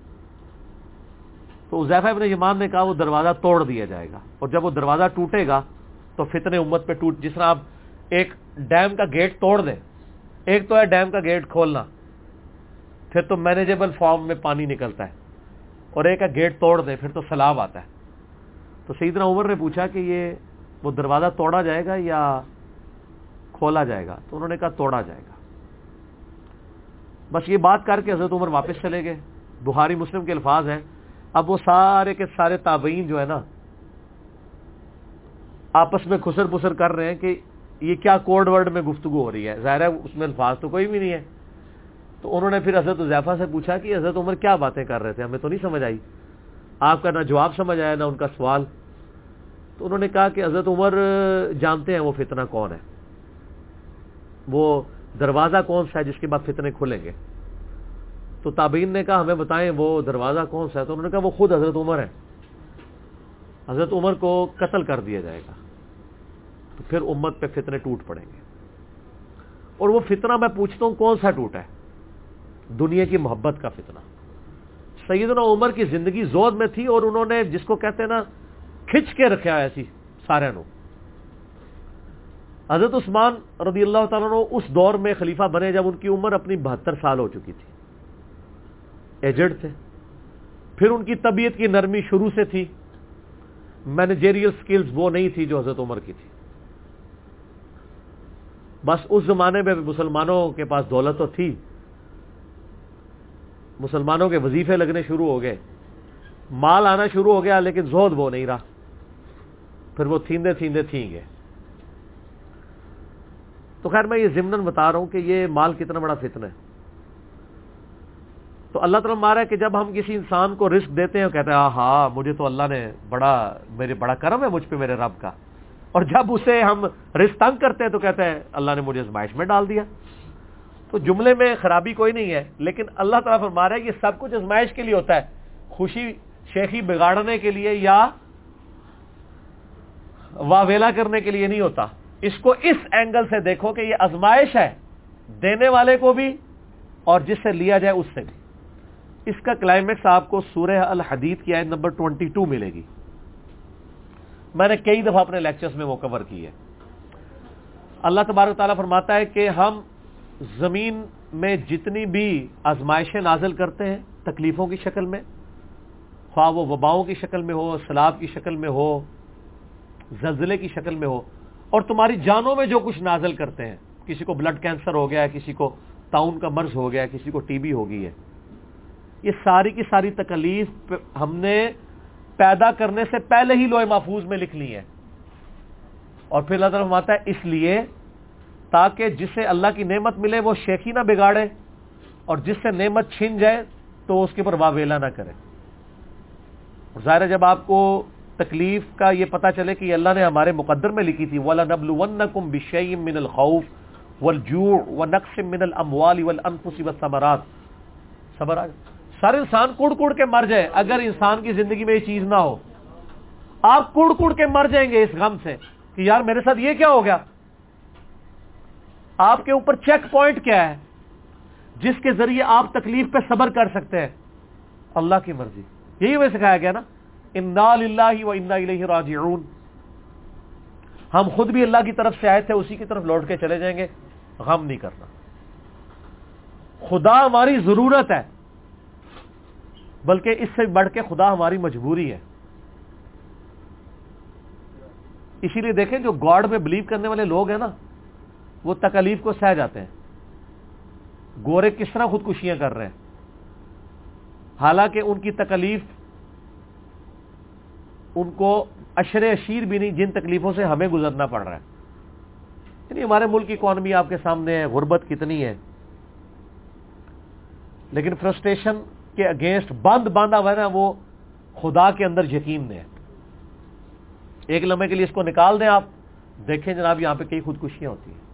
تو حذیفہ ابن یمان نے کہا وہ دروازہ توڑ دیا جائے گا، اور جب وہ دروازہ ٹوٹے گا تو فتنے امت پہ جس طرح آپ ایک ڈیم کا گیٹ توڑ دیں، ایک تو ہے ڈیم کا گیٹ کھولنا، پھر تو مینیجیبل فارم میں پانی نکلتا ہے، اور ایک ہے گیٹ توڑ دیں پھر تو سیلاب آتا ہے۔ تو سیدنا عمر نے پوچھا کہ یہ وہ دروازہ توڑا جائے گا یا کھولا جائے گا؟ تو انہوں نے کہا توڑا جائے گا۔ بس یہ بات کر کے حضرت عمر واپس چلے گئے۔ بخاری مسلم کے الفاظ ہیں، اب وہ سارے کے سارے تابعین جو ہے نا آپس میں خسر پسر کر رہے ہیں کہ یہ کیا کوڈ ورڈ میں گفتگو ہو رہی ہے، ظاہر ہے اس میں الفاظ تو کوئی بھی نہیں ہے۔ تو انہوں نے پھر حضرت حذیفہ سے پوچھا کہ حضرت عمر کیا باتیں کر رہے تھے، ہمیں تو نہیں سمجھ آئی، آپ کا نہ جواب سمجھ آیا نہ ان کا سوال۔ تو انہوں نے کہا کہ حضرت عمر جانتے ہیں وہ فتنہ کون ہے، وہ دروازہ کون سا ہے جس کے بعد فتنے کھلیں گے۔ تو تابعین نے کہا ہمیں بتائیں وہ دروازہ کون سا ہے؟ تو انہوں نے کہا وہ خود حضرت عمر ہے، حضرت عمر کو قتل کر دیا جائے گا تو پھر امت پہ فتنے ٹوٹ پڑیں گے۔ اور وہ فتنہ میں پوچھتا ہوں کون سا ٹوٹا ہے؟ دنیا کی محبت کا فتنہ۔ سیدنا عمر کی زندگی زود میں تھی اور انہوں نے جس کو کہتے ہیں نا کھچ کے رکھا ایسی سارے نو۔ حضرت عثمان رضی اللہ تعالیٰ عنہ اس دور میں خلیفہ بنے جب ان کی عمر اپنی 72 سال ہو چکی تھی، ایجڈ تھے۔ پھر ان کی طبیعت کی نرمی شروع سے تھی، مینیجریل سکلز وہ نہیں تھی جو حضرت عمر کی تھی۔ بس اس زمانے میں مسلمانوں کے پاس دولت تو تھی، مسلمانوں کے وظیفے لگنے شروع ہو گئے، مال آنا شروع ہو گیا، لیکن زہد وہ نہیں رہا، پھر وہ تھیندے تھیندے تھیں گے۔ تو خیر میں یہ ضمناً بتا رہا ہوں کہ یہ مال کتنا بڑا فتنہ ہے۔ تو اللہ تعالیٰ مارا ہے کہ جب ہم کسی انسان کو رزق دیتے ہیں کہتے ہیں ہاں مجھے تو اللہ نے بڑا کرم ہے مجھ پہ میرے رب کا، اور جب اسے ہم رزق تنگ کرتے ہیں تو کہتے ہیں اللہ نے مجھے آزمائش میں ڈال دیا۔ تو جملے میں خرابی کوئی نہیں ہے، لیکن اللہ تعالیٰ فرما رہا ہے یہ سب کچھ آزمائش کے لیے ہوتا ہے، خوشی شیخی بگاڑنے کے لیے یا واویلا کرنے کے لیے نہیں ہوتا۔ اس کو اس اینگل سے دیکھو کہ یہ آزمائش ہے، دینے والے کو بھی اور جس سے لیا جائے اس سے بھی۔ اس کا کلائمیکس آپ کو سورہ الحدید کی آیت نمبر 22 ملے گی، میں نے کئی دفعہ اپنے لیکچرز میں وہ کور کی ہے۔ اللہ تبارک تعالیٰ فرماتا ہے کہ ہم زمین میں جتنی بھی آزمائشیں نازل کرتے ہیں تکلیفوں کی شکل میں، خواہ وہ وباؤں کی شکل میں ہو، سیلاب کی شکل میں ہو، زلزلے کی شکل میں ہو، اور تمہاری جانوں میں جو کچھ نازل کرتے ہیں، کسی کو بلڈ کینسر ہو گیا ہے، کسی کو طاعون کا مرض ہو گیا ہے، کسی کو ٹی بی ہو گئی ہے، یہ ساری کی ساری تکلیف ہم نے پیدا کرنے سے پہلے ہی لوح محفوظ میں لکھ لی ہے۔ اور پھر اللہ تعالیٰ فرماتا ہے اس لیے تاکہ جسے اللہ کی نعمت ملے وہ شیخی نہ بگاڑے، اور جس سے نعمت چھن جائے تو اس کے اوپر واویلا نہ کرے۔ اور ظاہر ہے جب آپ کو تکلیف کا یہ پتہ چلے کہ اللہ نے ہمارے مقدر میں لکھی تھی وَلَنَبْلُوَنَّكُمْ بِشَيْءٍ مِّنَ الْخَوْفِ وَالْجُوعِ وَنَقْصٍ مِّنَ الْأَمْوَالِ وَالْأَنفُسِ وَالثَّمَرَاتِ، صبر سارے انسان کڑ کڑ کے مر جائے، اگر انسان کی زندگی میں یہ چیز نہ ہو، آپ کڑ کڑ کے مر جائیں گے اس غم سے کہ یار میرے ساتھ یہ کیا ہو گیا۔ آپ کے اوپر چیک پوائنٹ کیا ہے جس کے ذریعے آپ تکلیف پہ صبر کر سکتے ہیں؟ اللہ کی مرضی۔ یہی ہمیں سکھایا گیا نا، انا للہ و انا الیہ راجعون، ہم خود بھی اللہ کی طرف سے آئے تھے، اسی کی طرف لوٹ کے چلے جائیں گے، غم نہیں کرنا۔ خدا ہماری ضرورت ہے، بلکہ اس سے بڑھ کے خدا ہماری مجبوری ہے. اسی لیے دیکھیں جو گاڈ میں بلیو کرنے والے لوگ ہیں نا وہ تکالیف کو سہ جاتے ہیں. گورے کس طرح خودکشیاں کر رہے ہیں حالانکہ ان کی تکالیف ان کو اشر اشیر بھی نہیں جن تکلیفوں سے ہمیں گزرنا پڑ رہا ہے. یعنی ہمارے ملک کی اکانومی آپ کے سامنے ہے, غربت کتنی ہے, لیکن فرسٹریشن کے اگینسٹ باندھا ہوا ہے نا وہ خدا کے اندر یقین نے ہے. ایک لمحے کے لیے اس کو نکال دیں آپ, دیکھیں جناب یہاں پہ کئی خودکشیاں ہوتی ہیں.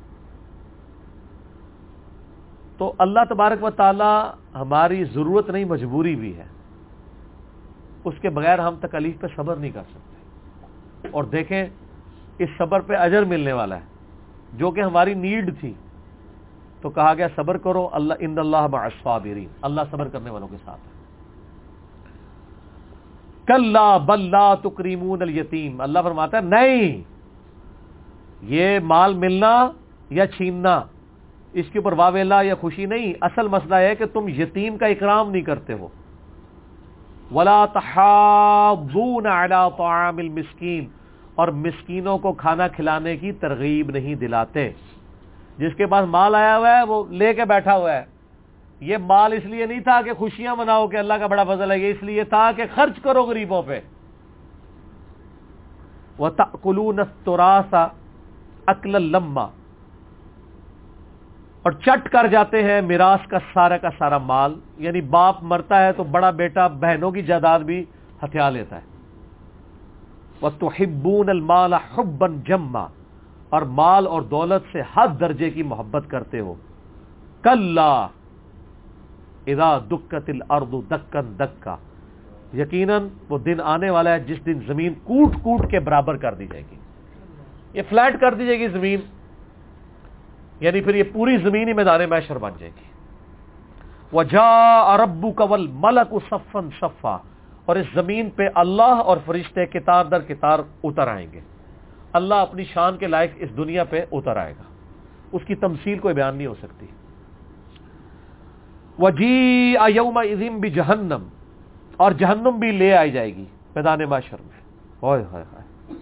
تو اللہ تبارک و تعالی ہماری ضرورت نہیں مجبوری بھی ہے, اس کے بغیر ہم تکالیف پہ صبر نہیں کر سکتے. اور دیکھیں اس صبر پہ اجر ملنے والا ہے جو کہ ہماری نیڈ تھی. تو کہا گیا صبر کرو, اللہ ان اللہ مع الصابرین, اللہ صبر کرنے والوں کے ساتھ ہے. کلا بل لا تکریمون الیتیم, اللہ فرماتا ہے نہیں, یہ مال ملنا یا چھیننا اس کے اوپر واویلا یا خوشی نہیں, اصل مسئلہ ہے کہ تم یتیم کا اکرام نہیں کرتے ہو. ولا تحاضون علی طعام المسکین, اور مسکینوں کو کھانا کھلانے کی ترغیب نہیں دلاتے. جس کے پاس مال آیا ہوا ہے وہ لے کے بیٹھا ہوا ہے. یہ مال اس لیے نہیں تھا کہ خوشیاں مناؤ کہ اللہ کا بڑا فضل ہے, یہ اس لیے تھا کہ خرچ کرو غریبوں پہ. وَتَأْكُلُونَ التُّرَاثَ أَكْلًا لَمًّا, اور چٹ کر جاتے ہیں میراث کا سارا مال. یعنی باپ مرتا ہے تو بڑا بیٹا بہنوں کی جائیداد بھی ہتھیا لیتا ہے. وَتُحِبُّونَ الْمَالَ حُبًّا جَمًّا, اور مال اور دولت سے حد درجے کی محبت کرتے ہو. کلا اذا دکت الارض دکن دکا, یقیناً وہ دن آنے والا ہے جس دن زمین کوٹ کوٹ کے برابر کر دی جائے گی. یہ فلیٹ کر دی جائے گی زمین, یعنی پھر یہ پوری زمین ہی میدان محشر بن جائے گی. وجاء ربک والملک صفا صفا, اور اس زمین پہ اللہ اور فرشتے قطار در قطار اتر آئیں گے. اللہ اپنی شان کے لائق اس دنیا پہ اتر آئے گا, اس کی تمثیل کوئی بیان نہیں ہو سکتی. وجیء یومئذ بجہنم, اور جہنم بھی لے آئی جائے گی میدان محشر میں. اوئے ہوئے ہوئے,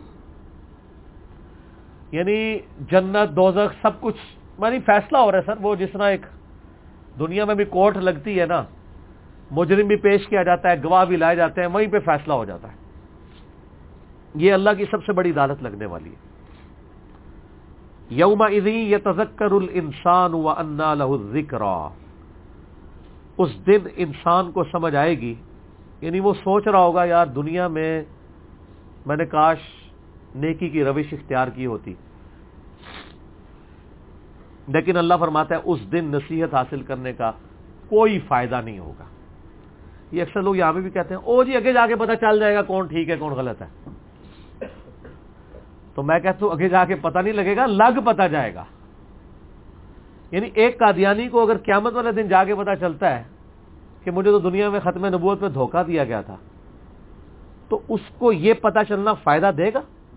یعنی جنت دوزخ سب کچھ یعنی فیصلہ ہو رہا ہے سر. وہ جس طرح ایک دنیا میں بھی کورٹ لگتی ہے نا, مجرم بھی پیش کیا جاتا ہے, گواہ بھی لائے جاتے ہیں, وہیں پہ فیصلہ ہو جاتا ہے. یہ اللہ کی سب سے بڑی عدالت لگنے والی ہے. یومئذ یتذکر الانسان وانى له الذکریٰ, اس دن انسان کو سمجھ آئے گی, یعنی وہ سوچ رہا ہوگا یار دنیا میں نے کاش نیکی کی روش اختیار کی ہوتی. لیکن اللہ فرماتا ہے اس دن نصیحت حاصل کرنے کا کوئی فائدہ نہیں ہوگا. یہ اکثر لوگ یہاں بھی کہتے ہیں او جی آگے جا کے پتہ چل جائے گا کون ٹھیک ہے کون غلط ہے. تو میں کہتا ہوں آگے جا کے پتہ نہیں لگے گا, لگ پتہ جائے گا. یعنی ایک قادیانی کو اگر قیامت والے دن جا کے پتہ چلتا ہے کہ مجھے تو دنیا میں ختم نبوت میں دھوکہ دیا گیا تھا, تو اس کو یہ پتہ چلنا فائدہ دے گا؟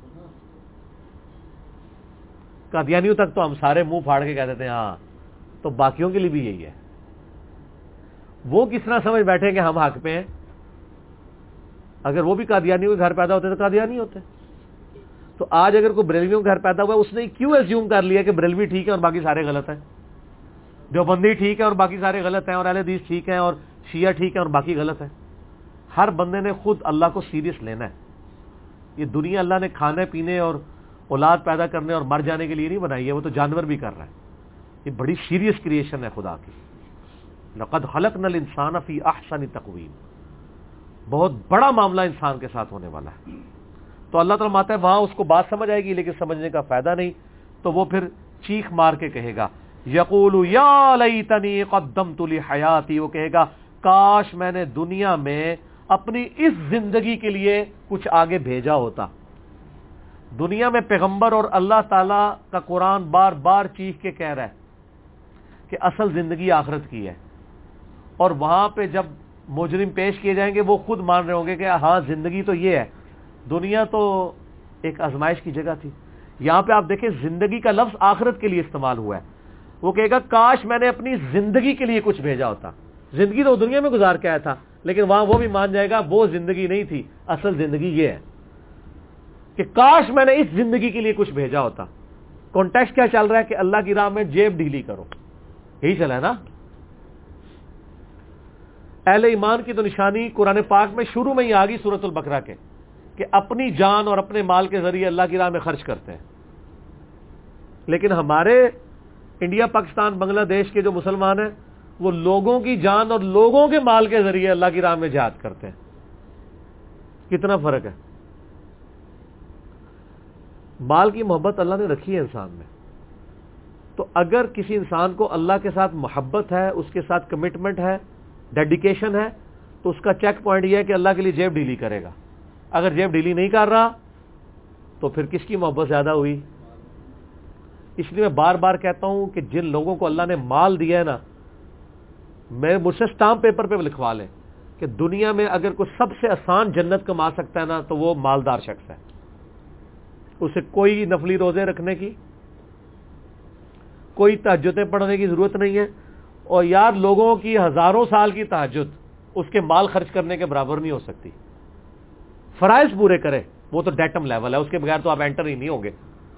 قادیانیوں تک تو ہم سارے منہ پھاڑ کے کہہ دیتے ہیں ہاں, تو باقیوں کے لیے بھی یہی ہے. وہ کس طرح سمجھ بیٹھے کہ ہم حق پہ ہیں؟ اگر وہ بھی قادیانیوں کے گھر پیدا ہوتے تو قادیانی ہوتے. تو آج اگر کوئی بریلویوں کے گھر پیدا ہوا ہے, اس نے کیوں ایزیوم کر لیا کہ بریلوی ٹھیک ہے اور باقی سارے غلط ہیں, دیوبندی ٹھیک ہے اور باقی سارے غلط ہیں, اور اہل حدیث ٹھیک ہیں اور شیعہ ٹھیک ہے اور باقی غلط ہیں؟ ہر بندے نے خود اللہ کو سیریس لینا ہے. یہ دنیا اللہ نے کھانے پینے اور اولاد پیدا کرنے اور مر جانے کے لیے نہیں بنائی ہے, وہ تو جانور بھی کر رہا ہے. یہ بڑی سیریس کریشن ہے خدا کی. لقد خلقنا الانسان فی احسن تقویم, بہت بڑا معاملہ انسان کے ساتھ ہونے والا ہے. تو اللہ تعالیٰ ماتا ہے وہاں اس کو بات سمجھ آئے گی لیکن سمجھنے کا فائدہ نہیں. تو وہ پھر چیخ مار کے کہے گا یقول یا لیتنی قدمت لحیاتی, وہ کہے گا کاش میں نے دنیا میں اپنی اس زندگی کے لیے کچھ آگے بھیجا ہوتا. دنیا میں پیغمبر اور اللہ تعالی کا قرآن بار بار چیخ کے کہہ رہا ہے کہ اصل زندگی آخرت کی ہے, اور وہاں پہ جب مجرم پیش کیے جائیں گے وہ خود مان رہے ہوں گے کہ ہاں زندگی تو یہ ہے, دنیا تو ایک آزمائش کی جگہ تھی. یہاں پہ آپ دیکھیں زندگی کا لفظ آخرت کے لیے استعمال ہوا ہے. وہ کہے گا کاش میں نے اپنی زندگی کے لیے کچھ بھیجا ہوتا. زندگی تو دنیا میں گزار کے آیا تھا, لیکن وہاں وہ بھی مان جائے گا وہ زندگی نہیں تھی، اصل زندگی یہ ہے کہ کاش میں نے اس زندگی کے لیے کچھ بھیجا ہوتا۔ کانٹیکسٹ کیا چل رہا ہے کہ اللہ کی راہ میں جیب ڈھیلی کرو، یہی چلا ہے نا۔ اہل ایمان کی تو نشانی قرآن پاک میں شروع میں ہی آ گئی سورۃ البقرہ کے، کہ اپنی جان اور اپنے مال کے ذریعے اللہ کی راہ میں خرچ کرتے ہیں۔ لیکن ہمارے انڈیا، پاکستان، بنگلہ دیش کے جو مسلمان ہیں وہ لوگوں کی جان اور لوگوں کے مال کے ذریعے اللہ کی راہ میں جہاد کرتے ہیں۔ کتنا فرق ہے۔ مال کی محبت اللہ نے رکھی ہے انسان میں، تو اگر کسی انسان کو اللہ کے ساتھ محبت ہے، اس کے ساتھ کمٹمنٹ ہے، ڈیڈیکیشن ہے، تو اس کا چیک پوائنٹ یہ ہے کہ اللہ کے لیے جیب ڈھیلی کرے گا۔ اگر جیب ڈھیلی نہیں کر رہا تو پھر کس کی محبت زیادہ ہوئی؟ اس لیے میں بار بار کہتا ہوں کہ جن لوگوں کو اللہ نے مال دیا ہے نا، میں مجھ سے اسٹامپ پیپر پہ لکھوا لیں کہ دنیا میں اگر کوئی سب سے آسان جنت کما سکتا ہے نا تو وہ مالدار شخص ہے۔ اسے کوئی نفلی روزے رکھنے کی، کوئی تہجدیں پڑھنے کی ضرورت نہیں ہے، اور یار لوگوں کی ہزاروں سال کی تہجد اس کے مال خرچ کرنے کے برابر نہیں ہو سکتی۔ فرائض پورے کرے، وہ تو ڈیٹم لیول ہے، اس کے بغیر تو آپ انٹر ہی نہیں ہوں گے۔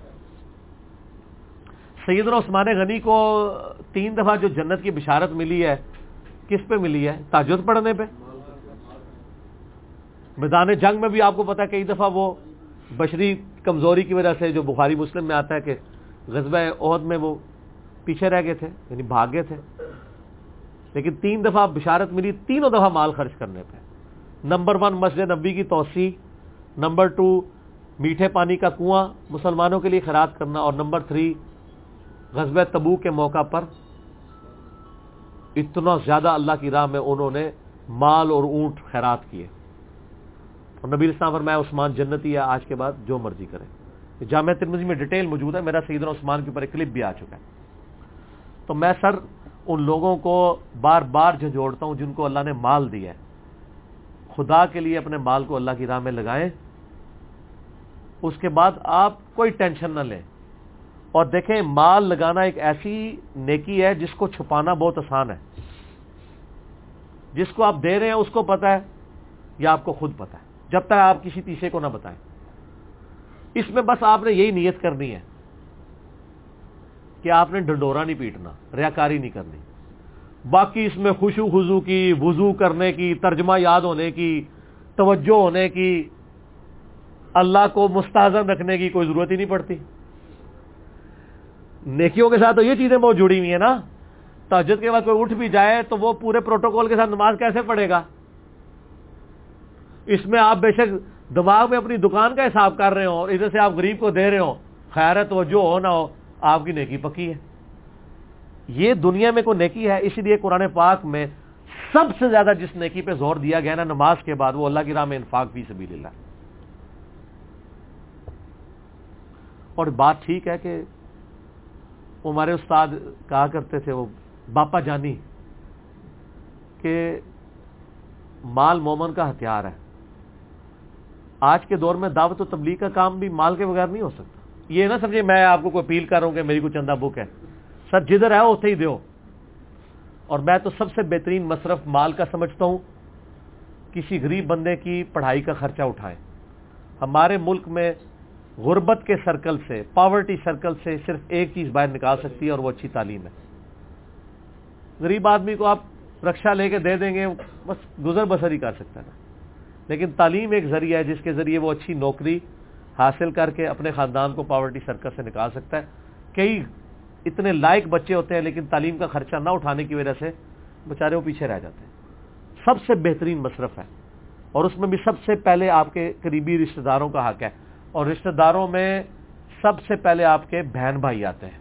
سیدنا عثمان غنی کو 3 دفعہ جو جنت کی بشارت ملی ہے، کس پہ ملی ہے؟ تہجد پڑھنے پہ۔ میدان جنگ میں بھی آپ کو پتا ہے کئی دفعہ وہ بشری کمزوری کی وجہ سے، جو بخاری مسلم میں آتا ہے کہ غزوہ احد میں وہ پیچھے رہ گئے تھے، یعنی بھاگ گئے تھے، لیکن 3 دفعہ بشارت ملی، تینوں دفعہ مال خرچ کرنے پہ۔ نمبر 1 مسجد نبوی کی توسیع، نمبر 2 میٹھے پانی کا کنواں مسلمانوں کے لیے خیرات کرنا، اور نمبر 3 غزوہ تبوک کے موقع پر اتنا زیادہ اللہ کی راہ میں انہوں نے مال اور اونٹ خیرات کیے۔ اور نبی اسلام فرمایا عثمان جنتی ہے، آج کے بعد جو مرضی کرے۔ جامعہ ترمذی میں ڈیٹیل موجود ہے، میرا سیدنا عثمان کے اوپر ایک کلپ بھی آ چکا ہے۔ تو میں سر ان لوگوں کو بار بار جھنجھوڑتا ہوں جن کو اللہ نے مال دیا ہے، خدا کے لیے اپنے مال کو اللہ کی راہ میں لگائیں، اس کے بعد آپ کوئی ٹینشن نہ لیں۔ اور دیکھیں، مال لگانا ایک ایسی نیکی ہے جس کو چھپانا بہت آسان ہے۔ جس کو آپ دے رہے ہیں اس کو پتا ہے یا آپ کو خود پتا ہے، جب تک آپ کسی تیسرے کو نہ بتائیں۔ اس میں بس آپ نے یہی نیت کرنی ہے کہ آپ نے ڈنڈورا نہیں پیٹنا، ریاکاری نہیں کرنی۔ باقی اس میں خشوع خضوع کی، وضو کرنے کی، ترجمہ یاد ہونے کی، توجہ ہونے کی، اللہ کو مستحضر رکھنے کی کوئی ضرورت ہی نہیں پڑتی۔ نیکیوں کے ساتھ تو یہ چیزیں بہت جڑی ہوئی ہیں نا۔ تہجد کے بعد کوئی اٹھ بھی جائے تو وہ پورے پروٹوکول کے ساتھ نماز کیسے پڑھے گا؟ اس میں آپ بے شک دماغ میں اپنی دکان کا حساب کر رہے ہو اور ادھر سے آپ غریب کو دے رہے ہو، خیر ہے، توجہ ہو نہ ہو، آپ کی نیکی پکی ہے۔ یہ دنیا میں کوئی نیکی ہے، اسی لیے قرآن پاک میں سب سے زیادہ جس نیکی پہ زور دیا گیا نا نماز کے بعد، وہ اللہ کی راہ میں انفاق فی سبیل اللہ۔ اور بات ٹھیک ہے کہ ہمارے استاد کہا کرتے تھے، وہ باپا جانی، کہ مال مومن کا ہتھیار ہے۔ آج کے دور میں دعوت و تبلیغ کا کام بھی مال کے بغیر نہیں ہو سکتا۔ یہ نہ سمجھے میں آپ کو کوئی اپیل کر رہا ہوں کہ میری کوئی چندہ بک ہے، سر جدھر ہے اتنے ہی دیو۔ اور میں تو سب سے بہترین مصرف مال کا سمجھتا ہوں کسی غریب بندے کی پڑھائی کا خرچہ اٹھائیں۔ ہمارے ملک میں غربت کے سرکل سے، پاورٹی سرکل سے صرف ایک چیز باہر نکال سکتی ہے، اور وہ اچھی تعلیم ہے۔ غریب آدمی کو آپ رکشہ لے کے دے دیں گے، بس گزر بسر ہی کر سکتا ہے، لیکن تعلیم ایک ذریعہ ہے جس کے ذریعے وہ اچھی نوکری حاصل کر کے اپنے خاندان کو پاورٹی سرکل سے نکال سکتا ہے۔ کئی اتنے لائق بچے ہوتے ہیں لیکن تعلیم کا خرچہ نہ اٹھانے کی وجہ سے بیچارے وہ پیچھے رہ جاتے ہیں۔ سب سے بہترین مصرف ہے، اور اس میں بھی سب سے پہلے آپ کے قریبی رشتہ داروں کا حق ہے، اور رشتہ داروں میں سب سے پہلے آپ کے بہن بھائی آتے ہیں۔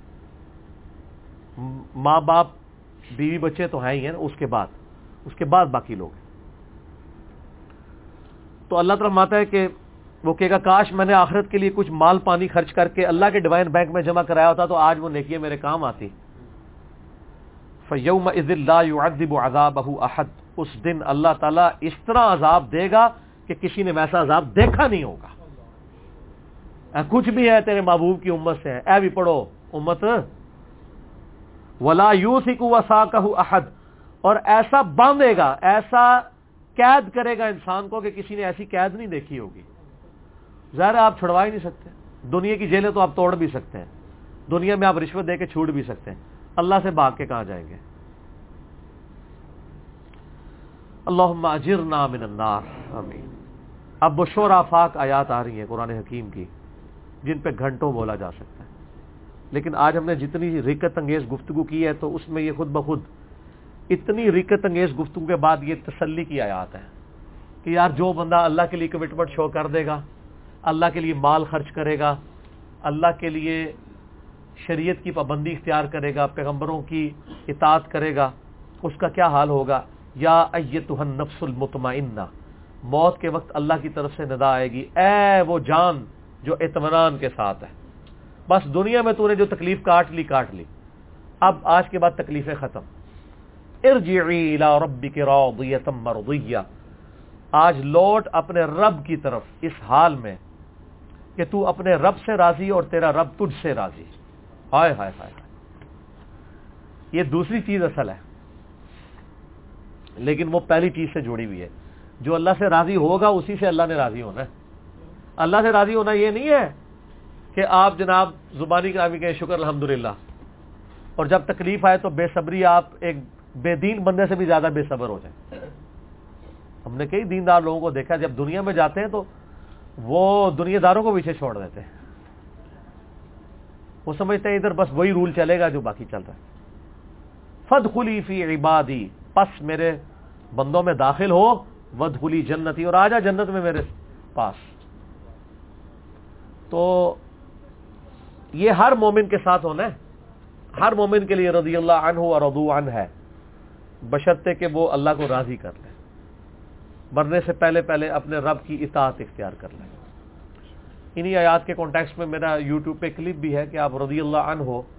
ماں باپ، بیوی بچے تو ہیں ہی ہیں، اس کے بعد باقی لوگ ہیں۔ تو اللہ تعالیٰ فرماتا ہے کہ وہ کہے گا کاش میں نے آخرت کے لیے کچھ مال پانی خرچ کر کے اللہ کے ڈیوائن بینک میں جمع کرایا ہوتا تو آج وہ نیکیاں میرے کام آتی۔ فَيَوْمَئِذٍ لَا يُعَذِّبُ عَذَابَهُ أَحَدٌ، اس دن اللہ تعالیٰ اس طرح عذاب دے گا کہ کسی نے ویسا عذاب دیکھا نہیں ہوگا۔ کچھ بھی ہے تیرے محبوب کی امت سے ہے، اے بھی پڑھو امت، وَلَا يُوثِقُ وَثَاقَهُ أَحَدٌ، اور ایسا باندھے گا، ایسا قید کرے گا انسان کو کہ کسی نے ایسی قید نہیں دیکھی ہوگی. ظاہر ہے آپ چھڑوا ہی نہیں سکتے. دنیا کی جیلیں تو آپ توڑ بھی سکتے ہیں, دنیا میں آپ رشوت دے کے چھوٹ بھی سکتے ہیں, اللہ سے بھاگ کے کہاں جائیں گے؟ اللہم اجرنا من النار, آمین. اب وہ شورا فاق آیات آ رہی ہیں قرآن حکیم کی جن پہ گھنٹوں بولا جا سکتا ہے, لیکن آج ہم نے جتنی رکت انگیز گفتگو کی ہے تو اس میں یہ خود بخود اتنی رکت انگیز گفتگو کے بعد یہ تسلی کی آیات ہے کہ یار جو بندہ اللہ کے لیے کمٹمنٹ شو کر دے گا, اللہ کے لیے مال خرچ کرے گا, اللہ کے لیے شریعت کی پابندی اختیار کرے گا, پیغمبروں کی اطاعت کرے گا, اس کا کیا حال ہوگا؟ یا ایتھا النفس المطمئنہ, موت کے وقت اللہ کی طرف سے ندا آئے گی, اے وہ جان جو اطمینان کے ساتھ ہے. بس دنیا میں تو نے جو تکلیف کاٹ لی, اب آج کے بعد تکلیفیں ختم. ارجعی الی ربک راضیۃ مرضیہ, آج لوٹ اپنے رب کی طرف اس حال میں کہ تو اپنے رب سے راضی اور تیرا رب تجھ سے راضی. ہائے ہائے ہائے, یہ دوسری چیز اصل ہے, لیکن وہ پہلی چیز سے جڑی ہوئی ہے. جو اللہ سے راضی ہوگا اسی سے اللہ نے راضی ہونا ہے. اللہ سے راضی ہونا یہ نہیں ہے کہ آپ جناب زبانی کلامی کہیں شکر الحمدللہ, اور جب تکلیف آئے تو بے صبری آپ ایک بے دین بندے سے بھی زیادہ بے صبر ہو جائیں. ہم نے کئی دیندار لوگوں کو دیکھا جب دنیا میں جاتے ہیں تو وہ دنیا داروں کو پیچھے چھوڑ دیتے ہیں. وہ سمجھتے ہیں ادھر بس وہی رول چلے گا جو باقی چل رہا ہے. فادخلی فی عبادی, پس میرے بندوں میں داخل ہو, وادخلی جنتی, اور آجا جنت میں میرے پاس. تو یہ ہر مومن کے ساتھ ہونا ہے, ہر مومن کے لیے رضی اللہ عنہ و رضوا عنہ ہے, بشرطے کہ وہ اللہ کو راضی کر لے, مرنے سے پہلے پہلے اپنے رب کی اطاعت اختیار کر لیں. انہی آیات کے کانٹیکسٹ میں میرا یوٹیوب پہ کلپ بھی ہے کہ آپ رضی اللہ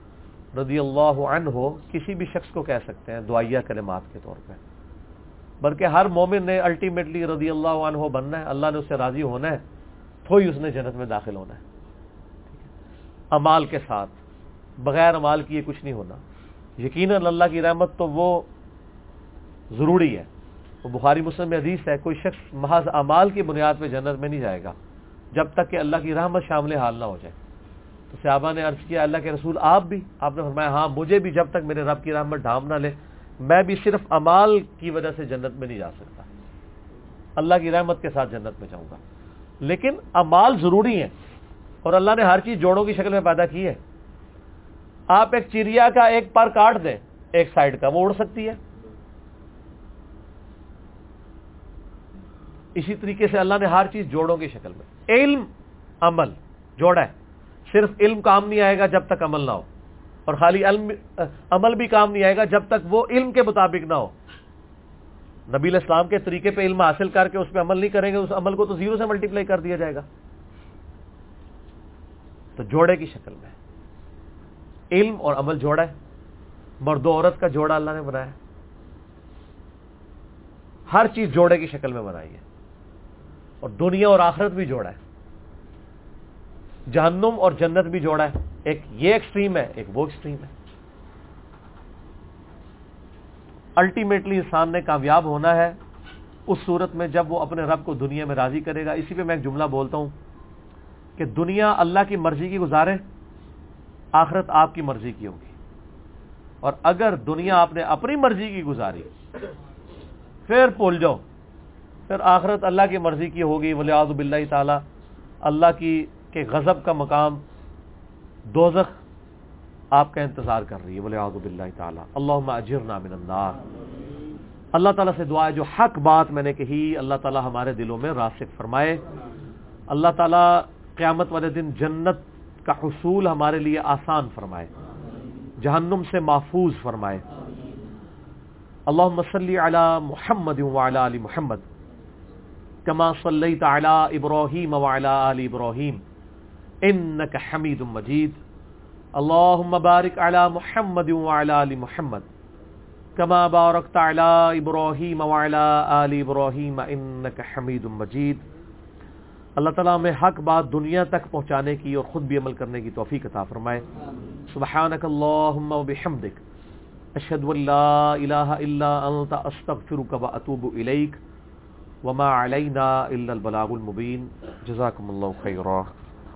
عنہ کسی بھی شخص کو کہہ سکتے ہیں دعائیہ کلمات کے طور پہ, بلکہ ہر مومن نے الٹیمیٹلی رضی اللہ عنہ بننا ہے, اللہ نے اس سے راضی ہونا ہے, تو ہی اس نے جنت میں داخل ہونا ہے. امال کے ساتھ, بغیر امال کیے کچھ نہیں ہونا. یقیناً اللہ کی رحمت تو وہ ضروری ہے, وہ بخاری مسلم میں حدیث ہے, کوئی شخص محض اعمال کی بنیاد پہ جنت میں نہیں جائے گا جب تک کہ اللہ کی رحمت شامل حال نہ ہو جائے. تو صحابہ نے عرض کیا اللہ کے رسول آپ بھی؟ آپ نے فرمایا ہاں, مجھے بھی جب تک میرے رب کی رحمت ڈھانپ نہ لے میں بھی صرف اعمال کی وجہ سے جنت میں نہیں جا سکتا, اللہ کی رحمت کے ساتھ جنت میں جاؤں گا. لیکن اعمال ضروری ہیں, اور اللہ نے ہر چیز جوڑوں کی شکل میں پیدا کی ہے. آپ ایک چڑیا کا ایک پر کاٹ دیں ایک سائیڈ کا, وہ اڑ سکتی ہے. اسی طریقے سے اللہ نے ہر چیز جوڑوں کی شکل میں, علم عمل جوڑا ہے. صرف علم کام نہیں آئے گا جب تک عمل نہ ہو, اور خالی عمل بھی کام نہیں آئے گا جب تک وہ علم کے مطابق نہ ہو. نبی علیہ السلام کے طریقے پہ علم حاصل کر کے اس پہ عمل نہیں کریں گے, اس عمل کو تو زیرو سے ملٹیپلائی کر دیا جائے گا. تو جوڑے کی شکل میں علم اور عمل جوڑا ہے, مرد و عورت کا جوڑا اللہ نے بنایا, ہر چیز جوڑے کی شکل میں بنائی ہے. اور دنیا اور آخرت بھی جوڑا ہے, جہنم اور جنت بھی جوڑا ہے. ایک یہ ایکسٹریم ہے, ایک وہ ایکسٹریم ہے. الٹیمیٹلی انسان نے کامیاب ہونا ہے اس صورت میں جب وہ اپنے رب کو دنیا میں راضی کرے گا. اسی پہ میں ایک جملہ بولتا ہوں کہ دنیا اللہ کی مرضی کی گزارے, آخرت آپ کی مرضی کی ہوگی. اور اگر دنیا آپ نے اپنی مرضی کی گزاری پھر بھول جاؤ, پھر آخرت اللہ کی مرضی کی ہوگی. والعیاذ باللہ تعالی, اللہ کی کے غضب کا مقام دوزخ آپ کا انتظار کر رہی ہے. والعیاذ باللہ تعالی. اللہم اجرنا من النار. اللہ تعالیٰ سے دعا ہے جو حق بات میں نے کہی اللہ تعالیٰ ہمارے دلوں میں راسخ فرمائے. اللہ تعالیٰ قیامت والے دن جنت کا حصول ہمارے لیے آسان فرمائے, جہنم سے محفوظ فرمائے. اللہم صلی علی محمد وعلی آل محمد کما صلیت علی ابراہیم وعلی آل ابراہیم انک حمید مجید. اللہم بارک علی محمد وعلی آل محمد کما بارکت علی ابراہیم وعلی آل ابراہیم انک حمید مجید. اللہ تعالیٰ ہمیں حق بات دنیا تک پہنچانے کی اور خود بھی عمل کرنے کی توفیق عطا فرمائے. سبحانک اللہم وبحمدک اشہد ان لا الہ الا انت استغفرک واتوب الیک وما علینا الا البلاغ المبین. جزاکم اللہ خیرا.